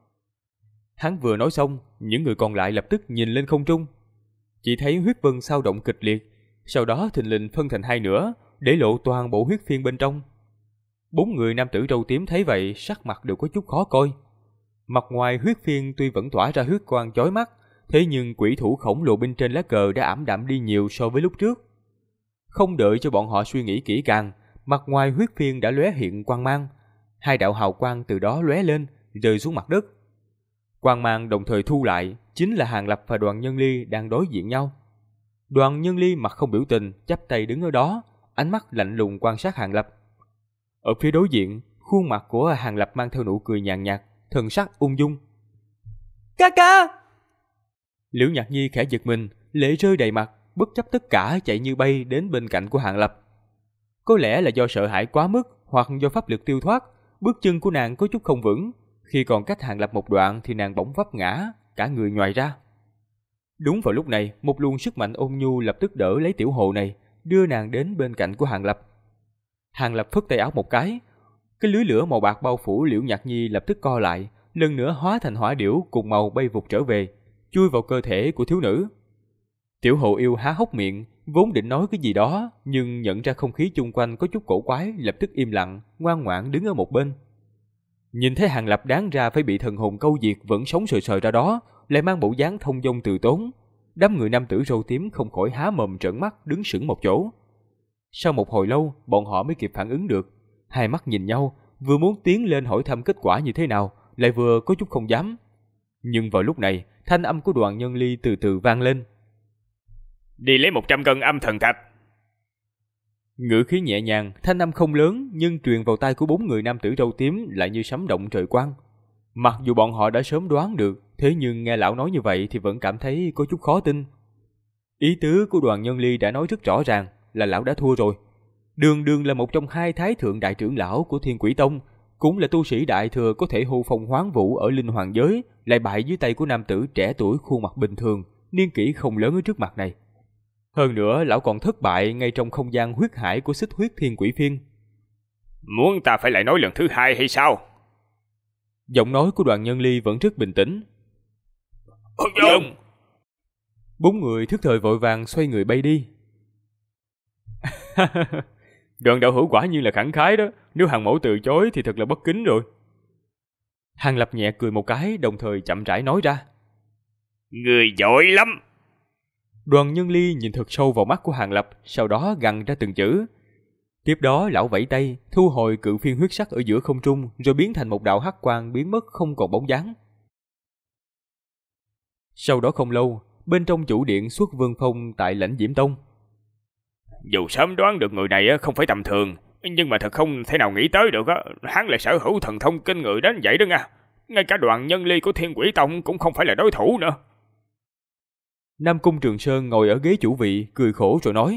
Hắn vừa nói xong, những người còn lại lập tức nhìn lên không trung. Chỉ thấy huyết vân sao động kịch liệt, sau đó thình lình phân thành hai nửa, để lộ toàn bộ huyết phiên bên trong. 4 người nam tử râu tím thấy vậy, sắc mặt đều có chút khó coi. Mặt ngoài huyết phiên tuy vẫn tỏa ra huyết quang chói mắt, thế nhưng quỷ thủ khổng lồ bên trên lá cờ đã ảm đạm đi nhiều so với lúc trước. Không đợi cho bọn họ suy nghĩ kỹ càng, mặt ngoài huyết phiên đã lóe hiện quang mang. 2 đạo hào quang từ đó lóe lên, rơi xuống mặt đất. Quang mang đồng thời thu lại, chính là Hàng Lập và Đoàn Nhân Ly đang đối diện nhau. Đoàn Nhân Ly mặt không biểu tình, chắp tay đứng ở đó, ánh mắt lạnh lùng quan sát Hàng Lập. Ở phía đối diện, khuôn mặt của Hàng Lập mang theo nụ cười nhàn nhạt, thần sắc ung dung. Ca ca! Liễu Nhạc Nhi khẽ giật mình, lệ rơi đầy mặt, bất chấp tất cả chạy như bay đến bên cạnh của Hàng Lập. Có lẽ là do sợ hãi quá mức, hoặc do pháp lực tiêu thoát, bước chân của nàng có chút không vững. Khi còn cách Hàng Lập một đoạn thì nàng bỗng vấp ngã, cả người nhoài ra. Đúng vào lúc này, một luồng sức mạnh ôn nhu lập tức đỡ lấy tiểu hồ này, đưa nàng đến bên cạnh của Hàng Lập. Hàng Lập phất tay áo một cái lưới lửa màu bạc bao phủ Liễu Nhạc Nhi lập tức co lại, lần nữa hóa thành hỏa điểu cùng màu bay vụt trở về, chui vào cơ thể của thiếu nữ. Tiểu hồ yêu há hốc miệng, vốn định nói cái gì đó, nhưng nhận ra không khí chung quanh có chút cổ quái, lập tức im lặng, ngoan ngoãn đứng ở một bên. Nhìn thấy Hàng Lập đáng ra phải bị thần hồn câu diệt vẫn sống sờ sờ ra đó, lại mang bộ dáng thông dong từ tốn. Đám người nam tử râu tím không khỏi há mồm trợn mắt đứng sững một chỗ. Sau một hồi lâu, bọn họ mới kịp phản ứng được. Hai mắt nhìn nhau, vừa muốn tiến lên hỏi thăm kết quả như thế nào, lại vừa có chút không dám. Nhưng vào lúc này, thanh âm của Đoàn Nhân Ly từ từ vang lên. Đi lấy 100 cân âm thần thạch. Ngữ khí nhẹ nhàng, thanh âm không lớn, nhưng truyền vào tai của 4 người nam tử râu tím lại như sấm động trời quang. Mặc dù bọn họ đã sớm đoán được, thế nhưng nghe lão nói như vậy thì vẫn cảm thấy có chút khó tin. Ý tứ của Đoàn Nhân Ly đã nói rất rõ ràng là lão đã thua rồi. Đường đường là một trong 2 thái thượng đại trưởng lão của Thiên Quỷ Tông, cũng là tu sĩ đại thừa có thể hô phong hoán vũ ở linh hoàng giới, lại bại dưới tay của nam tử trẻ tuổi khuôn mặt bình thường, niên kỷ không lớn ở trước mặt này. Hơn nữa, lão còn thất bại ngay trong không gian huyết hải của Xích Huyết Thiên Quỷ Phiên. Muốn ta phải lại nói lần thứ 2 hay sao? Giọng nói của Đoàn Nhân Ly vẫn rất bình tĩnh. Vâng. 4 người thức thời vội vàng xoay người bay đi. Đoàn đạo hữu quả nhiên là khẳng khái đó, nếu Hàng mẫu từ chối thì thật là bất kính rồi. Hàng Lập nhẹ cười một cái, đồng thời chậm rãi nói ra. Người giỏi lắm. Đoàn Nhân Ly nhìn thật sâu vào mắt của Hàng Lập, sau đó gằn ra từng chữ. Tiếp đó lão vẫy tay, thu hồi cự phiên huyết sắc ở giữa không trung, rồi biến thành một đạo hắc quang biến mất không còn bóng dáng. Sau đó không lâu, bên trong chủ điện xuất Vương Phong tại Lãnh Diễm Tông. Dù sớm đoán được người này không phải tầm thường, nhưng mà thật không thể nào nghĩ tới được hắn lại sở hữu thần thông kinh người đến vậy đó nha. Ngay cả Đoàn Nhân Ly của Thiên Quỷ Tông cũng không phải là đối thủ nữa. Nam Cung Trường Sơn ngồi ở ghế chủ vị, cười khổ rồi nói.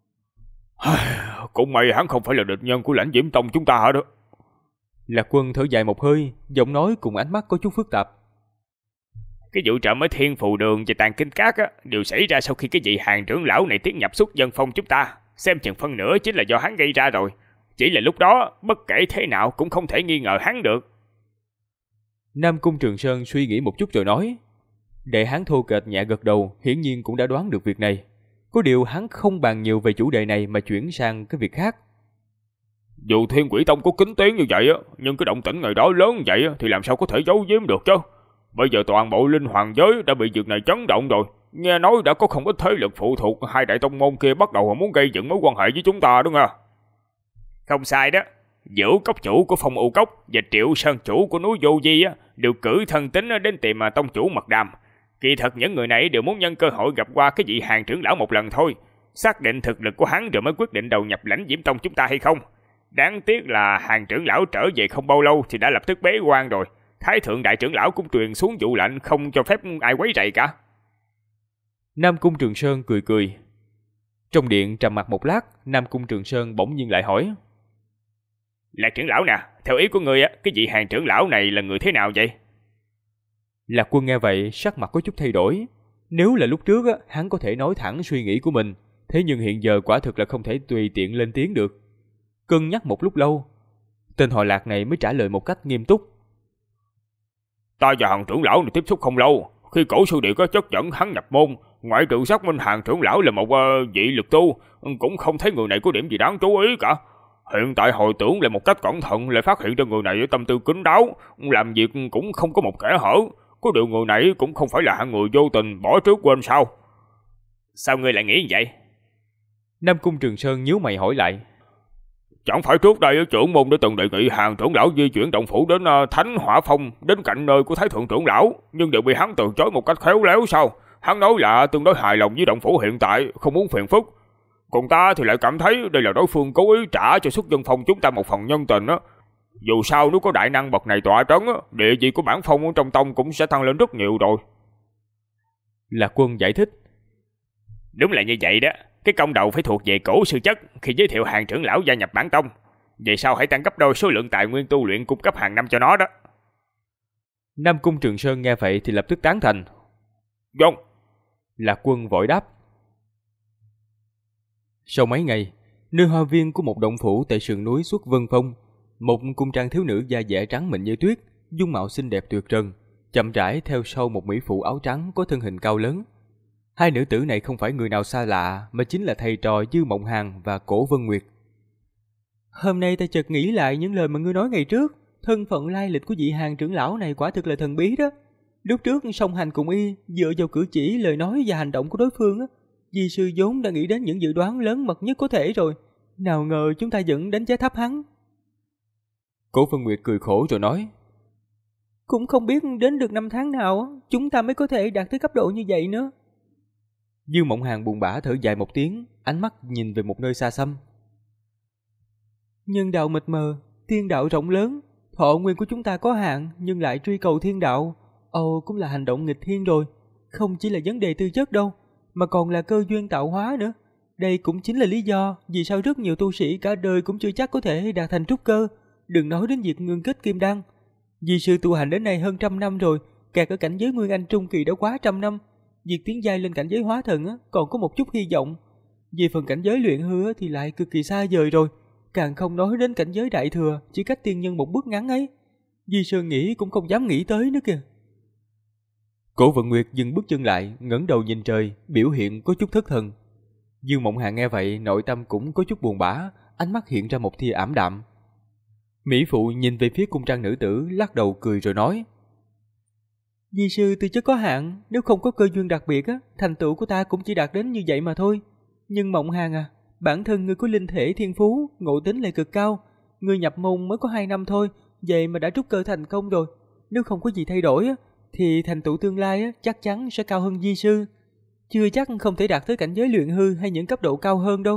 Cũng may hắn không phải là địch nhân của Lãnh Diễm Tông chúng ta đó. Lạc Quân thở dài một hơi, giọng nói cùng ánh mắt có chút phức tạp. Cái vụ trộm ở Thiên Phù Đường và Tàn Kinh Các đều xảy ra sau khi cái vị Hàng trưởng lão này tiến nhập xuất dân phong chúng ta. xem chừng phân nửa chính là do hắn gây ra rồi. Chỉ là lúc đó, bất kể thế nào cũng không thể nghi ngờ hắn được. Nam Cung Trường Sơn suy nghĩ một chút rồi nói. Đại hán thô kệch nhẹ gật đầu, hiển nhiên cũng đã đoán được việc này. Có điều hắn không bàn nhiều về chủ đề này mà chuyển sang cái việc khác. Dù Thiên Quỷ Tông có kín tiếng như vậy, nhưng cái động tĩnh ngày đó lớn như vậy thì làm sao có thể giấu giếm được chứ. Bây giờ toàn bộ linh hoàng giới đã bị việc này chấn động rồi. Nghe nói đã có không ít thế lực phụ thuộc hai đại tông môn kia bắt đầu muốn gây dựng mối quan hệ với chúng ta đúng không? Không sai đó. Vũ cốc chủ của Phong U Cốc và Triệu Sơn chủ của núi Vô Di đều cử thân tín đến tìm tông chủ mật đàm. Kỳ thật những người này đều muốn nhân cơ hội gặp qua cái vị Hàng trưởng lão một lần thôi, xác định thực lực của hắn rồi mới quyết định đầu nhập Lãnh Diễm Tông chúng ta hay không. Đáng tiếc là Hàng trưởng lão trở về không bao lâu thì đã lập tức bế quan rồi. Thái thượng đại trưởng lão cũng truyền xuống vụ lệnh không cho phép ai quấy rầy cả. Nam Cung Trường Sơn cười cười. Trong điện trầm mặc một lát, Nam Cung Trường Sơn bỗng nhiên lại hỏi. Lạc trưởng lão nè, theo ý của ngươi cái vị Hàng trưởng lão này là người thế nào vậy? Lạc Quân nghe vậy sắc mặt có chút thay đổi. Nếu là lúc trước hắn có thể nói thẳng suy nghĩ của mình, thế nhưng hiện giờ quả thực là không thể tùy tiện lên tiếng được. Cân nhắc một lúc lâu, tên họ Lạc này mới trả lời một cách nghiêm túc. Ta và Hàng trưởng lão này tiếp xúc không lâu, khi cổ sư điệt chất dẫn hắn nhập môn, ngoại trừ xác minh Hàng trưởng lão là một vị lực tu, cũng không thấy người này có điểm gì đáng chú ý cả. Hiện tại hồi tưởng lại một cách cẩn thận lại phát hiện ra người này tâm tư kín đáo, làm việc cũng không có một kẽ hở. Có điều người này cũng không phải là hạng người vô tình bỏ trước quên sau. Sao ngươi lại nghĩ như vậy? Nam Cung Trường Sơn nhíu mày hỏi lại. Chẳng phải trước đây trưởng môn đã từng đề nghị Hàng trưởng lão di chuyển động phủ đến Thánh Hỏa Phong, đến cạnh nơi của Thái thượng trưởng lão, nhưng đều bị hắn từ chối một cách khéo léo sao? Hắn nói là tương đối hài lòng với động phủ hiện tại, không muốn phiền phức. Còn ta thì lại cảm thấy đây là đối phương cố ý trả cho xuất dân phong chúng ta một phần nhân tình á. Dù sao nếu có đại năng bậc này tọa trấn, địa vị của bản phong trong tông cũng sẽ tăng lên rất nhiều rồi. Lạc Quân giải thích. Đúng là như vậy đó. Cái công đầu phải thuộc về cổ sư chất khi giới thiệu Hàng trưởng lão gia nhập bản tông. Vậy sao hãy tăng gấp đôi số lượng tài nguyên tu luyện cung cấp hàng năm cho nó đó. Nam Cung Trường Sơn nghe vậy thì lập tức tán thành. Vâng. Lạc Quân vội đáp. Sau mấy ngày, nơi hoa viên của một động phủ tại sườn núi Xuất Vân Phong, một cung trang thiếu nữ da dẻ trắng mịn như tuyết, dung mạo xinh đẹp tuyệt trần, chậm rãi theo sau một mỹ phụ áo trắng có thân hình cao lớn. Hai nữ tử này không phải người nào xa lạ, mà chính là thầy trò Dư Mộng Hàn và Cổ Vân Nguyệt. Hôm nay ta chợt nghĩ lại những lời mà ngươi nói ngày trước, thân phận lai lịch của vị Hàng trưởng lão này quả thực là thần bí đó. Lúc trước song hành cùng y, dựa vào cử chỉ, lời nói và hành động của đối phương Di sư vốn đã nghĩ đến những dự đoán lớn mật nhất có thể rồi, nào ngờ chúng ta vẫn đánh giá thấp hắn. Cổ Vân Nguyệt cười khổ rồi nói. Cũng không biết đến được năm tháng nào chúng ta mới có thể đạt tới cấp độ như vậy nữa. Dư Mộng Hàn buồn bã thở dài một tiếng, ánh mắt nhìn về một nơi xa xăm. Nhân đạo mịt mờ, thiên đạo rộng lớn, thọ nguyên của chúng ta có hạn nhưng lại truy cầu thiên đạo, cũng là hành động nghịch thiên rồi. Không chỉ là vấn đề tư chất đâu, mà còn là cơ duyên tạo hóa nữa. Đây cũng chính là lý do vì sao rất nhiều tu sĩ cả đời cũng chưa chắc có thể đạt thành trúc cơ, đừng nói đến việc ngưng kết kim đan. Vì sư tu hành đến nay hơn 100 năm rồi, kẹt ở cảnh giới Nguyên Anh Trung Kỳ đã quá 100 năm. Việc tiến giai lên cảnh giới hóa thần còn có một chút hy vọng. Về phần cảnh giới luyện hư thì lại cực kỳ xa vời rồi, càng không nói đến cảnh giới đại thừa, chỉ cách tiên nhân một bước ngắn ấy. Di Sơn nghĩ cũng không dám nghĩ tới nữa kìa. Cổ Vận Nguyệt dừng bước chân lại, ngẩng đầu nhìn trời, biểu hiện có chút thất thần. Dương Mộng Hàn nghe vậy, nội tâm cũng có chút buồn bã, ánh mắt hiện ra một tia ảm đạm. Mỹ phụ nhìn về phía cung trang nữ tử, lắc đầu cười rồi nói: Di sư tư chất có hạn, nếu không có cơ duyên đặc biệt thành tựu của ta cũng chỉ đạt đến như vậy mà thôi. Nhưng Mộng Hàn bản thân ngươi có linh thể thiên phú, ngộ tính lại cực cao, ngươi nhập môn mới có 2 năm thôi, vậy mà đã trúc cơ thành công rồi. Nếu không có gì thay đổi thì thành tựu tương lai chắc chắn sẽ cao hơn Di sư. Chưa chắc không thể đạt tới cảnh giới luyện hư hay những cấp độ cao hơn đâu.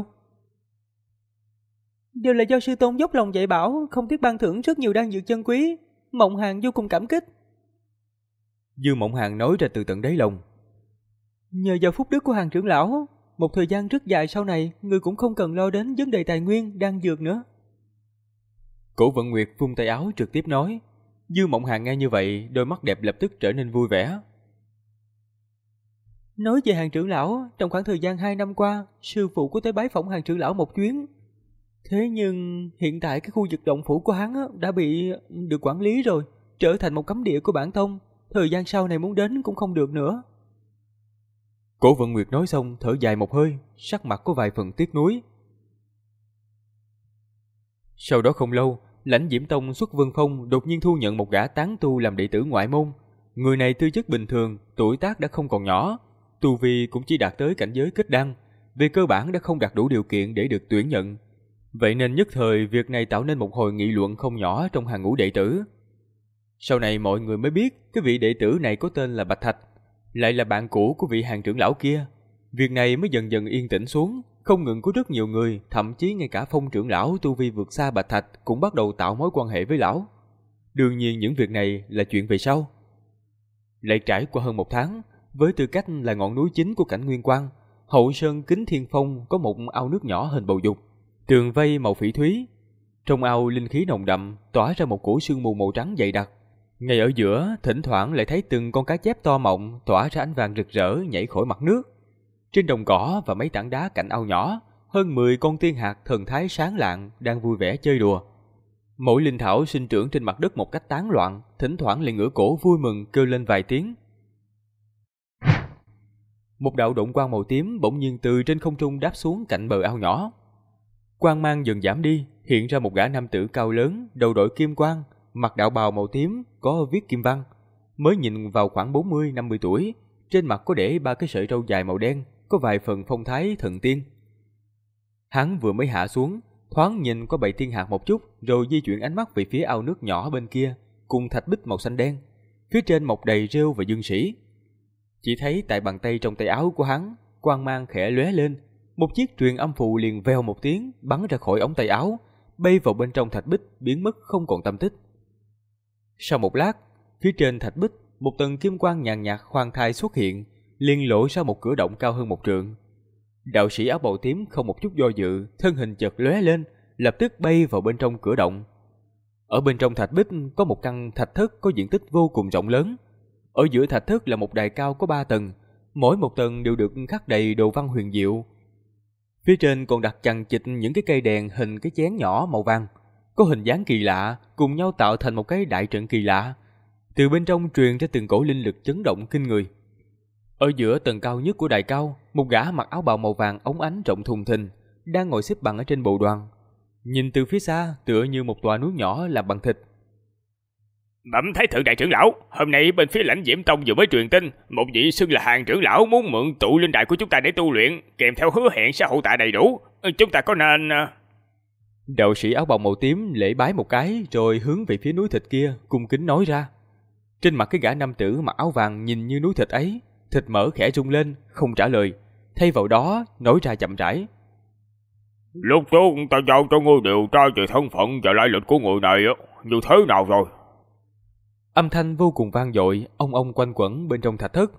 Đều là do sư tôn dốc lòng dạy bảo, không tiếc ban thưởng rất nhiều đan dược chân quý. Mộng Hàn vô cùng cảm kích. Dương Mộng Hàn nói ra từ tận đáy lòng. Nhờ vào phúc đức của Hàng trưởng lão, một thời gian rất dài sau này, ngươi cũng không cần lo đến vấn đề tài nguyên, đan dược nữa. Cổ Vận Nguyệt vung tay áo trực tiếp nói. Dương Mộng Hàn nghe như vậy, đôi mắt đẹp lập tức trở nên vui vẻ. Nói về hàng trưởng lão, trong khoảng thời gian 2 năm qua, sư phụ có tới bái phỏng hàng trưởng lão một chuyến. Thế nhưng hiện tại cái khu vực động phủ của hắn đã bị được quản lý rồi, trở thành một cấm địa của bản tông. Thời gian sau này muốn đến cũng không được nữa. Cổ Vận Nguyệt nói xong thở dài một hơi, sắc mặt có vài phần tiếc nuối. Sau đó không lâu, Lãnh Diễm Tông xuất Vân Phong đột nhiên thu nhận một gã tán tu làm đệ tử ngoại môn. Người này tư chất bình thường, tuổi tác đã không còn nhỏ, tu vi cũng chỉ đạt tới cảnh giới kết đan, về cơ bản đã không đạt đủ điều kiện để được tuyển nhận. Vậy nên nhất thời việc này tạo nên một hồi nghị luận không nhỏ trong hàng ngũ đệ tử. Sau này mọi người mới biết cái vị đệ tử này có tên là Bạch Thạch, lại là bạn cũ của vị hàng trưởng lão kia. Việc này mới dần dần yên tĩnh xuống, không ngừng có rất nhiều người, thậm chí ngay cả Phong trưởng lão tu vi vượt xa Bạch Thạch cũng bắt đầu tạo mối quan hệ với lão. Đương nhiên những việc này là chuyện về sau. Lại trải qua hơn 1 tháng, với tư cách là ngọn núi chính của cảnh Nguyên Quang, hậu sơn Kính Thiên Phong có một ao nước nhỏ hình bầu dục, tường vây màu phỉ thúy. Trong ao linh khí nồng đậm, tỏa ra một cổ sương mù màu trắng dày đặc. Ngay ở giữa, thỉnh thoảng lại thấy từng con cá chép to mọng tỏa ra ánh vàng rực rỡ nhảy khỏi mặt nước. Trên đồng cỏ và mấy tảng đá cạnh ao nhỏ, hơn 10 con tiên hạc thần thái sáng lạng đang vui vẻ chơi đùa. Mỗi linh thảo sinh trưởng trên mặt đất một cách tán loạn, thỉnh thoảng lại ngửa cổ vui mừng kêu lên vài tiếng. Một đạo động quang màu tím bỗng nhiên từ trên không trung đáp xuống cạnh bờ ao nhỏ. Quang mang dần giảm đi, hiện ra một gã nam tử cao lớn, đầu đội kim quang, mặc đạo bào màu tím có viết kim văn, mới nhìn vào khoảng 40-50 tuổi, trên mặt có để 3 cái sợi râu dài màu đen, có vài phần phong thái thần tiên. Hắn vừa mới hạ xuống, thoáng nhìn có 7 tiên hạc một chút, rồi di chuyển ánh mắt về phía ao nước nhỏ bên kia, cùng thạch bích màu xanh đen, phía trên mọc đầy rêu và dương sĩ. Chỉ thấy tại bàn tay trong tay áo của hắn, quang mang khẽ lóe lên, một chiếc truyền âm phù liền vèo một tiếng bắn ra khỏi ống tay áo, bay vào bên trong thạch bích, biến mất không còn tăm tích. Sau một lát, phía trên thạch bích, một tầng kim quang nhàn nhạt khoan thai xuất hiện, liền lộ ra một cửa động cao hơn 1 trượng. Đạo sĩ áo bào tím không một chút do dự, thân hình chợt lóe lên, lập tức bay vào bên trong cửa động. Ở bên trong thạch bích có một căn thạch thất có diện tích vô cùng rộng lớn. Ở giữa thạch thất là một đài cao có 3 tầng, mỗi một tầng đều được khắc đầy đồ văn huyền diệu. Phía trên còn đặt chằng chịt những cái cây đèn hình cái chén nhỏ màu vàng, có hình dáng kỳ lạ, cùng nhau tạo thành một cái đại trận kỳ lạ. Từ bên trong truyền ra từng cổ linh lực chấn động kinh người. Ở giữa tầng cao nhất của đài cao, một gã mặc áo bào màu vàng óng ánh rộng thùng thình, đang ngồi xếp bằng ở trên bồ đoàn. Nhìn từ phía xa, tựa như một tòa núi nhỏ làm bằng thịt. Bẩm Thái thượng đại trưởng lão, hôm nay bên phía Lãnh Diễm Tông vừa mới truyền tin, một vị xưng là hàng trưởng lão muốn mượn tụ linh đài của chúng ta để tu luyện, kèm theo hứa hẹn sẽ hậu tạ đầy đủ. Chúng ta có nên... Đạo sĩ áo bào màu tím lễ bái một cái, rồi hướng về phía núi thịt kia, cung kính nói ra. Trên mặt cái gã nam tử mặc áo vàng nhìn như núi thịt ấy, thịt mỡ khẽ rung lên, không trả lời, thay vào đó nói ra chậm rãi. Lúc trước ta giao cho ngươi điều tra về thân phận và lai lịch của người này như thế nào rồi? Âm thanh vô cùng vang dội, ông quanh quẩn bên trong thạch thất.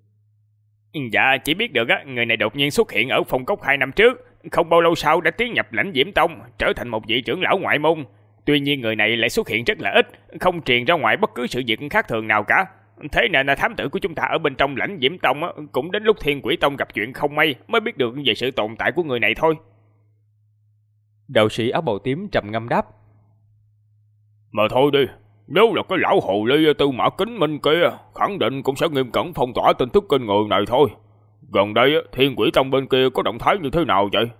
Dạ, chỉ biết được người này đột nhiên xuất hiện ở phong cốc 2 năm trước, không bao lâu sau đã tiến nhập Lãnh Diễm Tông, trở thành một vị trưởng lão ngoại môn. Tuy nhiên người này lại xuất hiện rất là ít, không truyền ra ngoài bất cứ sự việc khác thường nào cả. Thế nên là thám tử của chúng ta ở bên trong Lãnh Diễm Tông cũng đến lúc Thiên Quỷ Tông gặp chuyện không may mới biết được về sự tồn tại của người này thôi. Đạo sĩ áo bào tím trầm ngâm đáp. Mà thôi đi, nếu là cái lão hồ ly Tư Mã Kính Minh kia, khẳng định cũng sẽ nghiêm cẩn phong tỏa tin tức kinh người này thôi. Gần đây Thiên Quỷ Tông bên kia có động thái như thế nào vậy?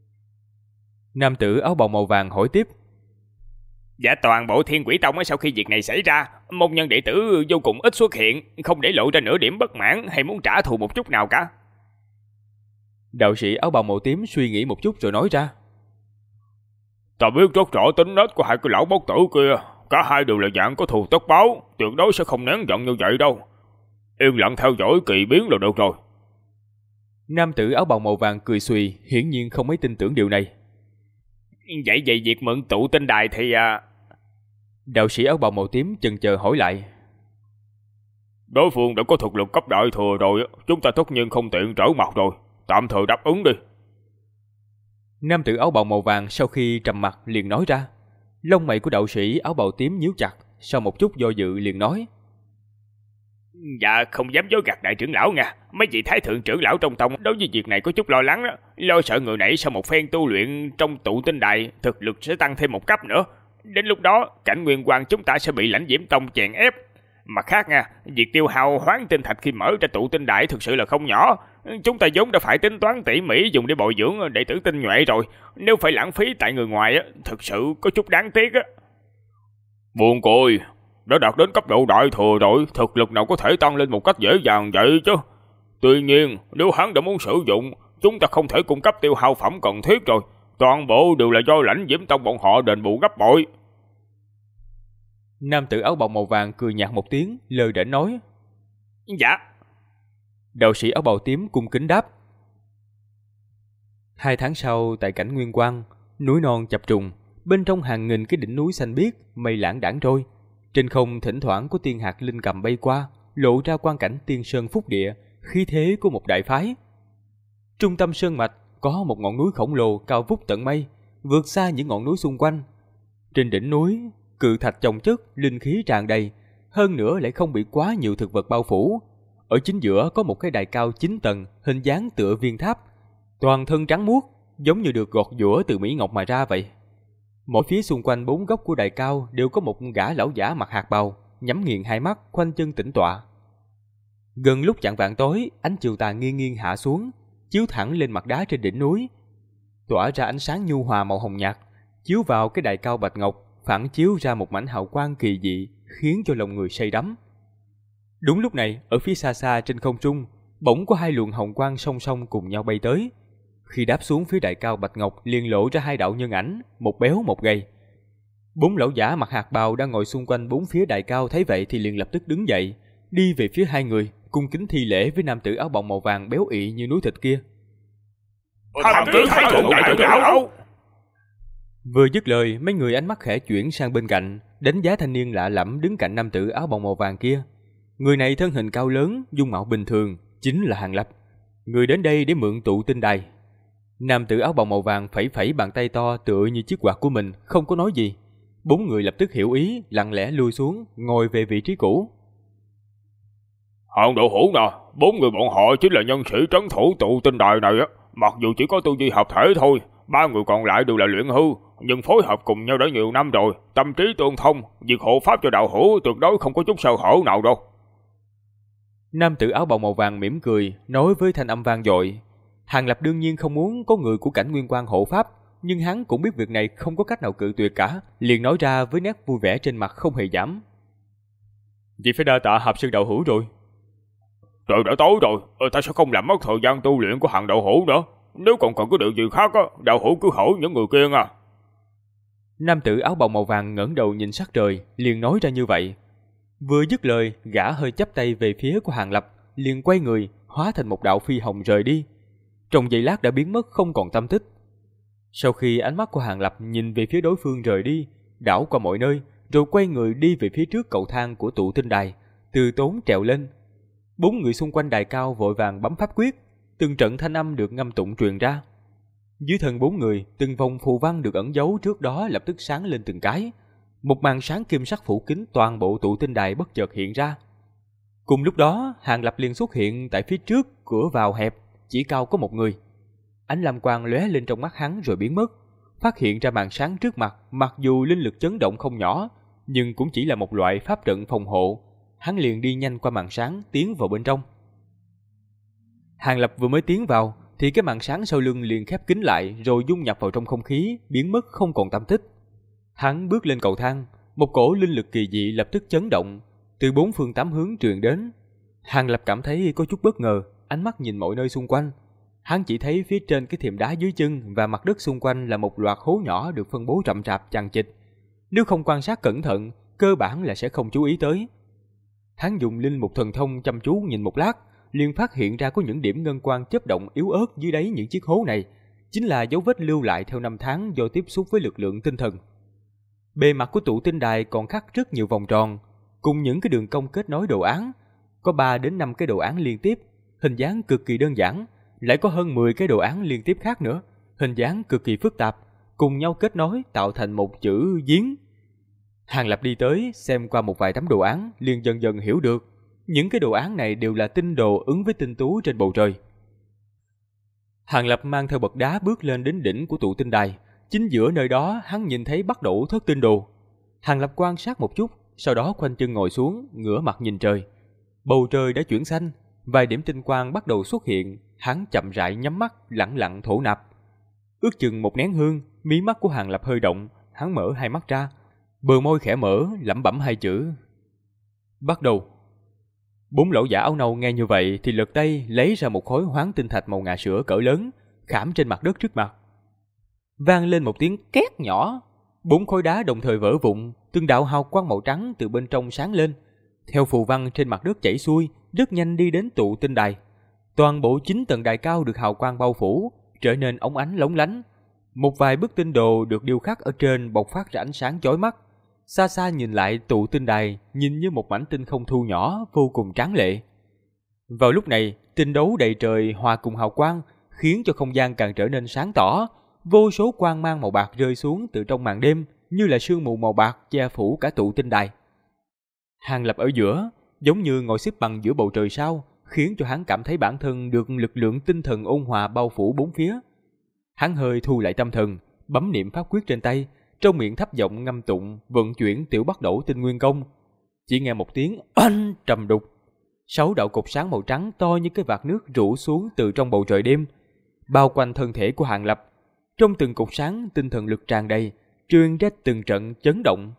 Nam tử áo bào màu vàng hỏi tiếp. Dạ, toàn bộ Thiên Quỷ Tông sau khi việc này xảy ra, môn nhân đệ tử vô cùng ít xuất hiện, không để lộ ra nửa điểm bất mãn hay muốn trả thù một chút nào cả. Đạo sĩ áo bào màu tím suy nghĩ một chút rồi nói ra. Ta biết rất rõ tính nết của hai cái lão bất tử kia, cả hai đều là dạng có thù tất báo, tuyệt đối sẽ không nén giận như vậy đâu. Yên lặng theo dõi kỳ biến là được rồi. Nam tử áo bào màu vàng cười xùy, hiển nhiên không mấy tin tưởng điều này. Vậy về việc mượn tụ tinh đài thì... Đạo sĩ áo bào màu tím chần chờ hỏi lại. Đối phương đã có thực lực cấp đại thừa rồi, chúng ta tất nhiên không tiện trở mặt rồi, tạm thời đáp ứng đi. Nam tử áo bào màu vàng sau khi trầm mặt liền nói ra. Lông mày của đạo sĩ áo bào tím nhíu chặt, sau một chút do dự liền nói. Dạ không dám dối gạt đại trưởng lão nha. Mấy vị thái thượng trưởng lão trong tông đối với việc này có chút lo lắng đó. Lo sợ người nãy sau một phen tu luyện trong tụ tinh đài, thực lực sẽ tăng thêm một cấp nữa. Đến lúc đó cảnh nguyên quang chúng ta sẽ bị lãnh diễm tông chèn ép. Mặt khác nha, việc tiêu hao hoán tinh thạch khi mở ra tụ tinh đài thực sự là không nhỏ. Chúng ta vốn đã phải tính toán tỉ mỉ dùng để bồi dưỡng đệ tử tinh nhuệ rồi. Nếu phải lãng phí tại người ngoài thực sự có chút đáng tiếc á. Buồn cười, đã đạt đến cấp độ đại thừa rồi, thực lực nào có thể tăng lên một cách dễ dàng vậy chứ. Tuy nhiên, nếu hắn đã muốn sử dụng, chúng ta không thể cung cấp tiêu hao phẩm cần thiết rồi. Toàn bộ đều là do lãnh diễm tông bọn họ đền bù gấp bội. Nam tử áo bào màu vàng cười nhạt một tiếng, lơ đễnh nói. Dạ. Đạo sĩ áo bào tím cung kính đáp. 2 tháng sau, tại cảnh Nguyên Quang, núi non chập trùng, bên trong hàng nghìn cái đỉnh núi xanh biếc, mây lãng đãng trôi. Trên không thỉnh thoảng có tiên hạt linh cầm bay qua, lộ ra quang cảnh tiên sơn phúc địa, khí thế của một đại phái. Trung tâm sơn mạch có một ngọn núi khổng lồ cao vút tận mây, vượt xa những ngọn núi xung quanh. Trên đỉnh núi, cự thạch chồng chất, linh khí tràn đầy, hơn nữa lại không bị quá nhiều thực vật bao phủ. Ở chính giữa có một cái đài cao 9 tầng, hình dáng tựa viên tháp, toàn thân trắng muốt, giống như được gọt giũa từ mỹ ngọc mà ra vậy. Mỗi phía xung quanh 4 góc của đài cao đều có một gã lão giả mặc hạt bào, nhắm nghiền hai mắt, khoanh chân tĩnh tọa. Gần lúc chạng vạng tối, ánh chiều tà nghiêng nghiêng hạ xuống, chiếu thẳng lên mặt đá trên đỉnh núi, tỏa ra ánh sáng nhu hòa màu hồng nhạt, chiếu vào cái đài cao bạch ngọc, phản chiếu ra một mảnh hào quang kỳ dị, khiến cho lòng người say đắm. Đúng lúc này, ở phía xa xa trên không trung, bỗng có 2 luồng hồng quang song song cùng nhau bay tới. Khi đáp xuống phía đài cao bạch ngọc, liền lộ ra 2 đạo nhân ảnh, một béo một gầy. 4 lão giả mặc hạt bào đang ngồi xung quanh 4 phía đài cao thấy vậy thì liền lập tức đứng dậy, đi về phía 2 người, cung kính thi lễ với nam tử áo bào màu vàng béo ị như núi thịt kia. Tham kiến thái thượng đại trưởng lão. Vừa dứt lời, mấy người ánh mắt khẽ chuyển sang bên cạnh, đánh giá thanh niên lạ lẫm đứng cạnh nam tử áo bào màu vàng kia. Người này thân hình cao lớn, dung mạo bình thường, chính là Hàn Lập, người đến đây để mượn tụ tinh đài. Nam tử áo bào màu vàng phẩy phẩy bàn tay to tựa như chiếc quạt của mình, không có nói gì. 4 người lập tức hiểu ý, lặng lẽ lui xuống, ngồi về vị trí cũ. Hạng độ hữu nè, 4 người bọn họ chính là nhân sĩ trấn thủ tụ tinh đài này á. Mặc dù chỉ có tu vi hợp thể thôi, 3 người còn lại đều là luyện hư, nhưng phối hợp cùng nhau đã nhiều năm rồi, tâm trí tương thông, việc hộ pháp cho đạo hữu tuyệt đối không có chút sơ hở nào đâu. Nam tử áo bào màu vàng mỉm cười, nói với thanh âm vang dội. Hàn Lập đương nhiên không muốn có người của cảnh Nguyên Quang hộ pháp, nhưng hắn cũng biết việc này không có cách nào cự tuyệt cả, liền nói ra với nét vui vẻ trên mặt không hề giảm. Chỉ phải đa tạ Hạp Sơn đạo hữu rồi. Trời đã tối rồi, ta sẽ không làm mất thời gian tu luyện của Hàn đạo hữu nữa. Nếu còn cần có điều gì khác á, đạo hữu cứ hỏi những người kia nha. Nam tử áo bào màu vàng ngẩng đầu nhìn sắc trời, liền nói ra như vậy. Vừa dứt lời, gã hơi chắp tay về phía của Hàn Lập, liền quay người, hóa thành một đạo phi hồng rời đi. Trong giây lát đã biến mất không còn tâm tích. Sau khi ánh mắt của Hàn Lập nhìn về phía đối phương rời đi, đảo qua mọi nơi, rồi quay người đi về phía trước cầu thang của tụ tinh đài, từ tốn trèo lên. 4 người xung quanh đài cao vội vàng bấm pháp quyết, từng trận thanh âm được ngâm tụng truyền ra. Dưới thân 4 người, từng vòng phù văn được ẩn giấu trước đó lập tức sáng lên từng cái. Một màn sáng kim sắc phủ kín toàn bộ tụ tinh đài bất chợt hiện ra. Cùng lúc đó, Hàn Lập liền xuất hiện tại phía trước cửa vào hẹp, chỉ cao có một người. Ánh lam quang lóe lên trong mắt hắn rồi biến mất, phát hiện ra màn sáng trước mặt, mặc dù linh lực chấn động không nhỏ, nhưng cũng chỉ là một loại pháp trận phòng hộ. Hắn liền đi nhanh qua màn sáng tiến vào bên trong. Hàn Lập vừa mới tiến vào thì cái màn sáng sau lưng liền khép kín lại rồi dung nhập vào trong không khí, biến mất không còn tăm tích. Hắn bước lên cầu thang, một cổ linh lực kỳ dị lập tức chấn động, từ 4 phương 8 hướng truyền đến. Hàn Lập cảm thấy có chút bất ngờ, ánh mắt nhìn mọi nơi xung quanh. Hắn chỉ thấy phía trên cái thềm đá dưới chân và mặt đất xung quanh là một loạt hố nhỏ được phân bố rậm rạp chằng chịt. Nếu không quan sát cẩn thận, cơ bản là sẽ không chú ý tới. Hắn dùng linh mục thần thông chăm chú nhìn một lát, liền phát hiện ra có những điểm ngân quang chớp động yếu ớt dưới đáy những chiếc hố này, chính là dấu vết lưu lại theo năm tháng do tiếp xúc với lực lượng tinh thần. Bề mặt của tụ tinh đài còn khắc rất nhiều vòng tròn, cùng những cái đường cong kết nối đồ án, có 3 đến 5 cái đồ án liên tiếp, hình dáng cực kỳ đơn giản, lại có hơn 10 cái đồ án liên tiếp khác nữa, hình dáng cực kỳ phức tạp, cùng nhau kết nối tạo thành một chữ giếng. Hàn Lập đi tới, xem qua một vài tấm đồ án, liền dần dần hiểu được, Những cái đồ án này đều là tinh đồ ứng với tinh tú trên bầu trời. Hàng Lập mang theo bậc đá bước lên đến đỉnh của tụ tinh đài. Chính giữa nơi đó hắn nhìn thấy bắt đầu thất tinh đồ. Hàng Lập quan sát một chút, sau đó khoanh chân ngồi xuống, ngửa mặt nhìn trời. Bầu trời đã chuyển xanh, vài điểm tinh quang bắt đầu xuất hiện. Hắn chậm rãi nhắm mắt, lặng lặng thổ nạp. Ước chừng một nén hương, mí mắt của Hàng Lập hơi động, hắn mở hai mắt ra, bờ môi khẽ mở, lẩm bẩm hai chữ: bắt đầu. Bốn lão giả áo nâu nghe như vậy thì lật tay lấy ra một khối hoán tinh thạch màu ngà sữa cỡ lớn, khảm trên mặt đất trước mặt. Vang lên một tiếng két nhỏ, bốn khối đá đồng thời vỡ vụn, từng đạo hào quang màu trắng từ bên trong sáng lên, theo phù văn trên mặt đất chảy xuôi, rất nhanh đi đến tụ tinh đài. Toàn bộ 9 tầng đài cao được hào quang bao phủ, trở nên óng ánh lóng lánh. Một vài bức tinh đồ được điêu khắc ở trên bộc phát ra ánh sáng chói mắt. Xa xa nhìn lại tụ tinh đài, nhìn như một mảnh tinh không thu nhỏ, vô cùng tráng lệ. Vào lúc này, tinh đấu đầy trời hòa cùng hào quang, khiến cho không gian càng trở nên sáng tỏ. Vô số quang mang màu bạc rơi xuống từ trong màn đêm, như là sương mù màu bạc che phủ cả tụ tinh đài. Hàng Lập ở giữa, giống như ngồi xếp bằng giữa bầu trời sao, khiến cho hắn cảm thấy bản thân được lực lượng tinh thần ôn hòa bao phủ bốn phía. Hắn hơi thu lại tâm thần, bấm niệm pháp quyết trên tay, trong miệng thấp giọng ngâm tụng, vận chuyển tiểu bắt đẩu tinh nguyên công. Chỉ nghe một tiếng oanh trầm đục, 6 đạo cột sáng màu trắng to như cái vạt nước rủ xuống từ trong bầu trời đêm, bao quanh thân thể của Hàng Lập. Trong từng cột sáng, tinh thần lực tràn đầy, truyền ra từng trận chấn động.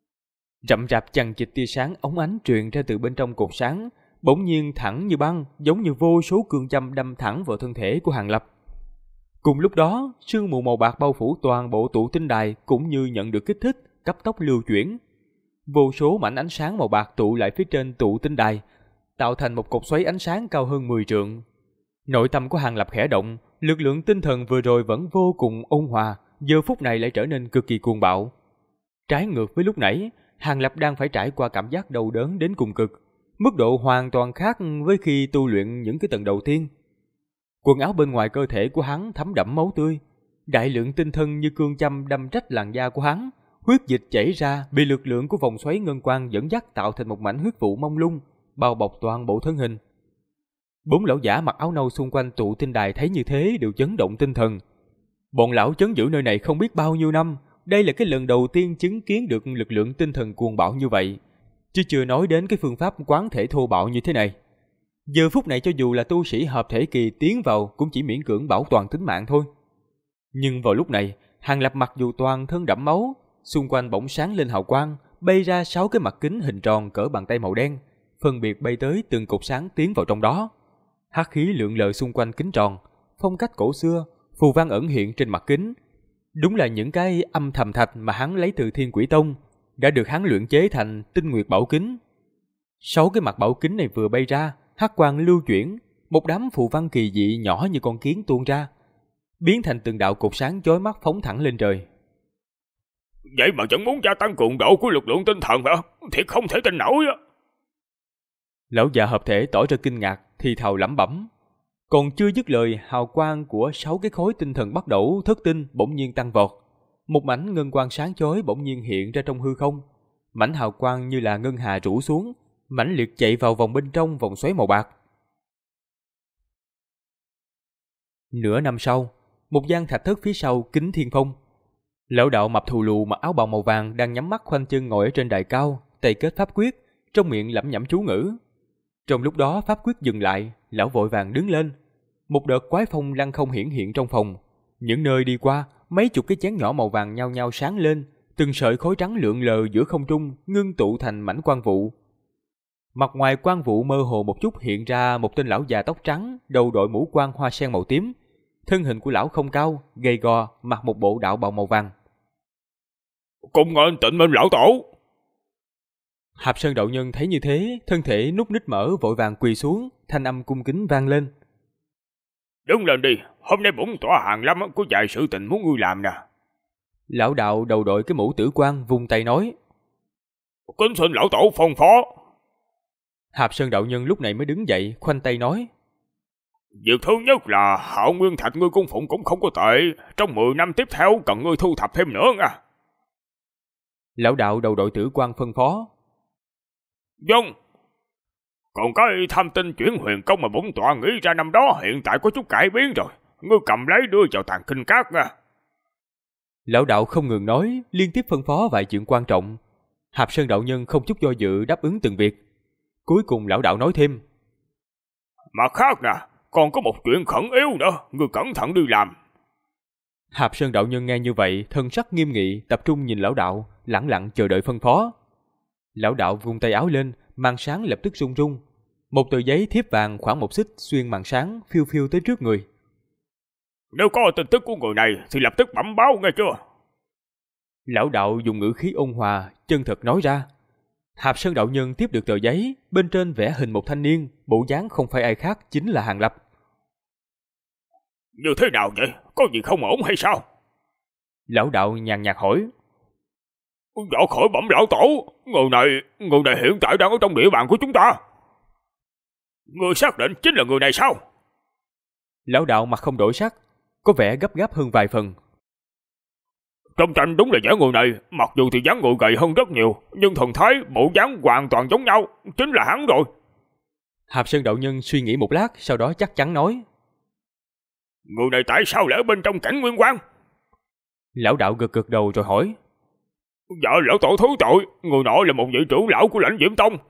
Rậm rạp chằng chịt tia sáng óng ánh truyền ra từ bên trong cột sáng, bỗng nhiên thẳng như băng, giống như vô số cương châm đâm thẳng vào thân thể của Hàng Lập. Cùng lúc đó, sương mù màu bạc bao phủ toàn bộ tụ tinh đài cũng như nhận được kích thích, cấp tốc lưu chuyển. Vô số mảnh ánh sáng màu bạc tụ lại phía trên tụ tinh đài, tạo thành một cột xoáy ánh sáng cao hơn 10 trượng. Nội tâm của Hàng Lập khẽ động, lực lượng tinh thần vừa rồi vẫn vô cùng ôn hòa, giờ phút này lại trở nên cực kỳ cuồng bạo. Trái ngược với lúc nãy, Hàng Lập đang phải trải qua cảm giác đau đớn đến cùng cực, mức độ hoàn toàn khác với khi tu luyện những cái tầng đầu tiên. Quần áo bên ngoài cơ thể của hắn thấm đẫm máu tươi, đại lượng tinh thân như cương châm đâm rách làn da của hắn, huyết dịch chảy ra bị lực lượng của vòng xoáy ngân quang dẫn dắt tạo thành một mảnh huyết vụ mông lung, bao bọc toàn bộ thân hình. Bốn lão giả mặc áo nâu xung quanh tụ tinh đài thấy như thế đều chấn động tinh thần. Bọn lão chấn giữ nơi này không biết bao nhiêu năm, đây là cái lần đầu tiên chứng kiến được lực lượng tinh thần cuồng bạo như vậy, chứ chưa nói đến cái phương pháp quán thể thô bạo như thế này. Giờ phút này cho dù là tu sĩ hợp thể kỳ tiến vào cũng chỉ miễn cưỡng bảo toàn tính mạng thôi. Nhưng vào lúc này, Hàng Lập mặc dù toàn thân đẫm máu, xung quanh bỗng sáng lên hào quang, bay ra 6 cái mặt kính hình tròn cỡ bàn tay màu đen, phân biệt bay tới từng cột sáng tiến vào trong đó. Hắc khí lượn lờ xung quanh kính tròn, phong cách cổ xưa, phù văn ẩn hiện trên mặt kính. Đúng là những cái âm thầm thạch mà hắn lấy từ Thiên Quỷ Tông, đã được hắn luyện chế thành Tinh Nguyệt Bảo Kính. 6 cái mặt bảo kính này vừa bay ra, hắc quang lưu chuyển, một đám phù văn kỳ dị nhỏ như con kiến tuôn ra, biến thành từng đạo cột sáng chói mắt phóng thẳng lên trời. Vậy mà vẫn muốn gia tăng cường độ của lực lượng tinh thần hả? Thiệt không thể tin nổi á. Lão già hợp thể tỏ ra kinh ngạc, thì thào lẩm bẩm. Còn chưa dứt lời, hào quang của 6 cái khối tinh thần bắt đầu thất tinh bỗng nhiên tăng vọt. Một mảnh ngân quang sáng chói bỗng nhiên hiện ra trong hư không. Mảnh hào quang như là ngân hà rủ xuống, mãnh liệt chạy vào vòng bên trong vòng xoáy màu bạc. Nửa năm sau, một gian thạch thất phía sau kính thiên phong. Lão đạo mập thù lù mặc áo bào màu vàng đang nhắm mắt khoanh chân ngồi ở trên đài cao, tay kết pháp quyết, trong miệng lẩm nhẩm chú ngữ. Trong lúc đó pháp quyết dừng lại, lão vội vàng đứng lên. Một đợt quái phong lăng không hiển hiện trong phòng. Những nơi đi qua, mấy chục cái chén nhỏ màu vàng nhao nhao sáng lên, từng sợi khói trắng lượn lờ giữa không trung, ngưng tụ thành mảnh quang vụ. Mặt ngoài quang vụ mơ hồ một chút hiện ra một tên lão già tóc trắng, đầu đội mũ quan hoa sen màu tím. Thân hình của lão không cao, gầy gò, mặc một bộ đạo bào màu vàng. Cùng ngân tịnh minh lão tổ. Hạp Sơn đạo nhân thấy như thế, thân thể nút ních mở vội vàng quỳ xuống, thanh âm cung kính vang lên. Đứng lên đi, hôm nay bổn tọa Hàng Lâm có vài sự tình muốn ngươi làm nè. Lão đạo đầu đội cái mũ tử quan vung tay nói. Kính xin lão tổ phân phó. Hạp Sơn đạo nhân lúc này mới đứng dậy, khoanh tay nói. Việc thứ nhất là Hạo Nguyên Thạch ngươi cung phụng cũng không có tệ, trong 10 năm tiếp theo cần ngươi thu thập thêm nữa nha. Lão đạo đầu đội tử quan phân phó. Vâng. Còn cái tham tinh chuyển huyền công mà bổn tọa nghĩ ra năm đó hiện tại có chút cải biến rồi. Ngươi cầm lấy đưa vào tàng kinh các nha. Lão đạo không ngừng nói, liên tiếp phân phó vài chuyện quan trọng. Hạp Sơn đạo nhân không chút do dự đáp ứng từng việc. Cuối cùng lão đạo nói thêm. Mặt khác nè, còn có một chuyện khẩn yếu nữa, ngươi cẩn thận đi làm. Hạp Sơn đạo nhân nghe như vậy, thân sắc nghiêm nghị, tập trung nhìn lão đạo, lẳng lặng chờ đợi phân phó. Lão đạo vung tay áo lên, màn sáng lập tức rung rung. Một tờ giấy thiếp vàng khoảng một xích xuyên màn sáng phiêu phiêu tới trước người. Nếu có tin tức của người này thì lập tức bẩm báo nghe chưa? Lão đạo dùng ngữ khí ôn hòa, chân thật nói ra. Hạp Sơn đạo nhân tiếp được tờ giấy, bên trên vẽ hình một thanh niên, bộ dáng không phải ai khác chính là Hàng Lập. Như thế nào vậy? Có gì không ổn hay sao? Lão đạo nhàn nhạt hỏi. Võ khỏi bẩm lão tổ, người này hiện tại đang ở trong địa bàn của chúng ta. Người xác định chính là người này sao? Lão đạo mặt không đổi sắc, có vẻ gấp gáp hơn vài phần. Trong tranh đúng là giả người này, mặc dù thì dáng người gầy hơn rất nhiều, nhưng thần thái, bộ dáng hoàn toàn giống nhau, chính là hắn rồi. Hạp Sơn đạo nhân suy nghĩ một lát, sau đó chắc chắn nói. Người này tại sao lại ở bên trong cảnh nguyên quang? Lão đạo gật gật đầu rồi hỏi. Dạ lão tổ thứ tội, người nọ là một vị trưởng lão của Lãnh Diễm Tông.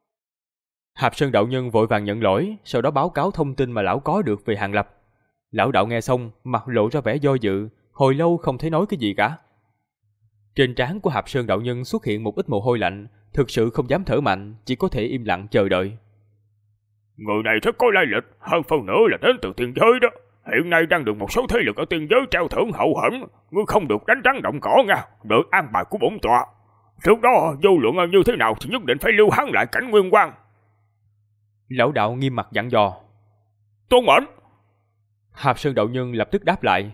Hạp Sơn đạo nhân vội vàng nhận lỗi, sau đó báo cáo thông tin mà lão có được về Hàng Lập. Lão đạo nghe xong, mặt lộ ra vẻ do dự, hồi lâu không thấy nói cái gì cả. Trên trán của Hạp Sơn đạo nhân xuất hiện một ít mồ hôi lạnh, thực sự không dám thở mạnh, chỉ có thể im lặng chờ đợi. Người này rất có lai lịch, hơn phần nữa là đến từ tiên giới đó. Hiện nay đang được một số thế lực ở tiên giới treo thưởng hậu hĩnh, ngươi không được đánh rắn động cỏ nha, đợi an bài của bổn tọa. Trước đó vô luận như thế nào thì nhất định phải lưu hắn lại cảnh nguyên quang. Lão đạo nghiêm mặt dặn dò. Tuân mệnh. Hạp Sơn đạo nhân lập tức đáp lại.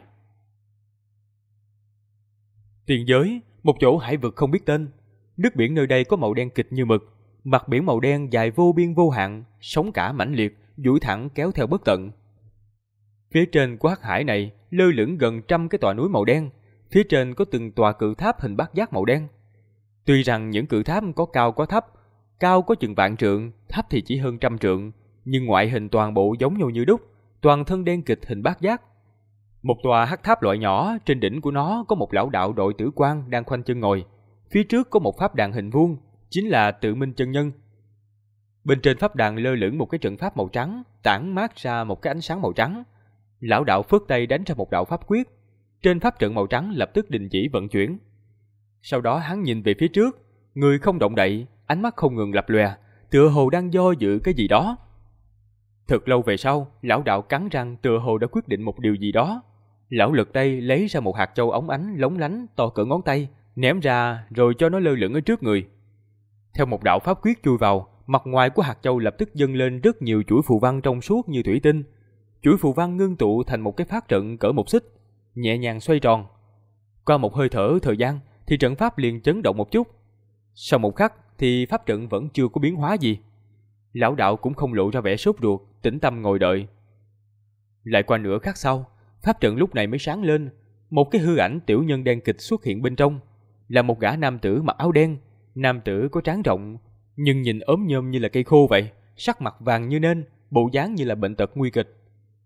Tiên giới, một chỗ hải vực không biết tên. Nước biển nơi đây có màu đen kịch như mực, mặt biển màu đen dài vô biên vô hạn, sóng cả mãnh liệt, duỗi thẳng kéo theo bất tận. Phía trên của hắc hải này lơ lửng gần 100 cái tòa núi màu đen, phía trên có từng tòa cự tháp hình bát giác màu đen. Tuy rằng những cự tháp có cao có thấp, cao có chừng vạn trượng, thấp thì chỉ hơn 100 trượng, nhưng ngoại hình toàn bộ giống nhau như đúc, toàn thân đen kịch hình bát giác. Một tòa hắc tháp loại nhỏ, trên đỉnh của nó có một lão đạo đội tử quan đang khoanh chân ngồi. Phía trước có một pháp đàn hình vuông, chính là Tự Minh chân nhân. Bên trên pháp đàn lơ lửng một cái trận pháp màu trắng, tản mát ra một cái ánh sáng màu trắng. Lão đạo phất tay đánh ra một đạo pháp quyết, trên pháp trận màu trắng lập tức đình chỉ vận chuyển. Sau đó hắn nhìn về phía trước, người không động đậy, ánh mắt không ngừng lập lòe, tựa hồ đang do dự cái gì đó. Thật lâu về sau, lão đạo cắn răng tựa hồ đã quyết định một điều gì đó. Lão lật tay lấy ra một hạt châu óng ánh lóng lánh to cỡ ngón tay, ném ra rồi cho nó lơ lửng ở trước người. Theo một đạo pháp quyết chui vào, mặt ngoài của hạt châu lập tức dâng lên rất nhiều chuỗi phù văn trong suốt như thủy tinh. Chuỗi phù văn ngưng tụ thành một cái pháp trận cỡ một xích, nhẹ nhàng xoay tròn. Qua một hơi thở thời gian thì trận pháp liền chấn động một chút. Sau một khắc thì pháp trận vẫn chưa có biến hóa gì. Lão đạo cũng không lộ ra vẻ sốt ruột, tĩnh tâm ngồi đợi. Lại qua nửa khắc sau, pháp trận lúc này mới sáng lên, một cái hư ảnh tiểu nhân đen kịch xuất hiện bên trong, là một gã nam tử mặc áo đen. Nam tử có trán rộng, nhưng nhìn ốm nhom như là cây khô vậy, sắc mặt vàng như nến, bộ dáng như là bệnh tật nguy kịch.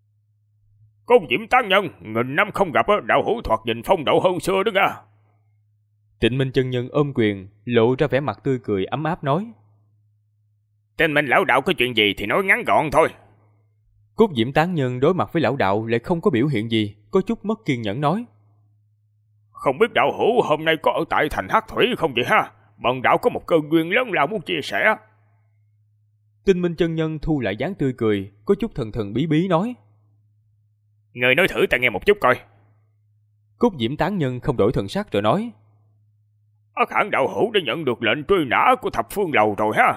Côn Diễm tán nhân, nghìn năm không gặp, đạo hữu thoạt nhìn phong độ hơn xưa đó nha. Tịnh Minh chân nhân ôm quyền, lộ ra vẻ mặt tươi cười ấm áp nói. Tên mình lão đạo có chuyện gì thì nói ngắn gọn thôi. Cốt Diễm tán nhân đối mặt với lão đạo lại không có biểu hiện gì, có chút mất kiên nhẫn nói. Không biết đạo hữu hôm nay có ở tại thành Hắc Thủy không vậy ha? Bần đạo có một cơ duyên lớn lao muốn chia sẻ. Tinh Minh chân nhân thu lại dáng tươi cười, có chút thần thần bí bí nói. Người nói thử ta nghe một chút coi. Cốt Diễm tán nhân không đổi thần sắc rồi nói. Ác hẳn đạo hữu đã nhận được lệnh truy nã của Thập Phương Lầu rồi ha.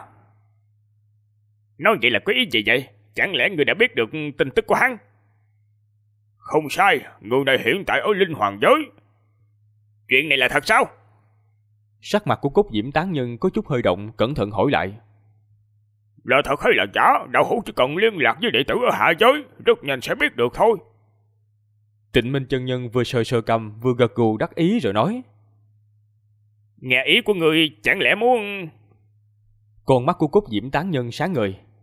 Nói vậy là có ý gì vậy? Chẳng lẽ người đã biết được tin tức của hắn? Không sai, người này hiện tại ở Linh Hoàng giới. Chuyện này là thật sao? Sắc mặt của Cốt Diễm tán nhân có chút hơi động, cẩn thận hỏi lại. Là thật hay là giả, đạo hữu chỉ cần liên lạc với đệ tử ở hạ giới, rất nhanh sẽ biết được thôi. Tịnh Minh chân nhân vừa sờ sờ cầm, vừa gật gù đắc ý rồi nói. Nghe ý của người chẳng lẽ muốn... Con mắt của Cốt Diễm tán nhân sáng ngời.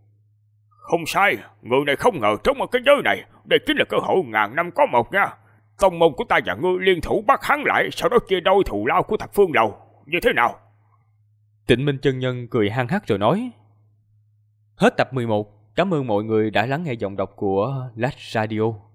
Không sai, người này không ngờ trốn ở cái giới này, đây chính là cơ hội ngàn năm có một nha. Tông môn của ta và ngươi liên thủ bắt hắn lại, sau đó chia đôi thù lao của Thập Phương Lầu, như thế nào? Tịnh Minh chân nhân cười hăng hắc rồi nói. Hết tập 11. Cảm ơn mọi người đã lắng nghe giọng đọc của Lách Radio.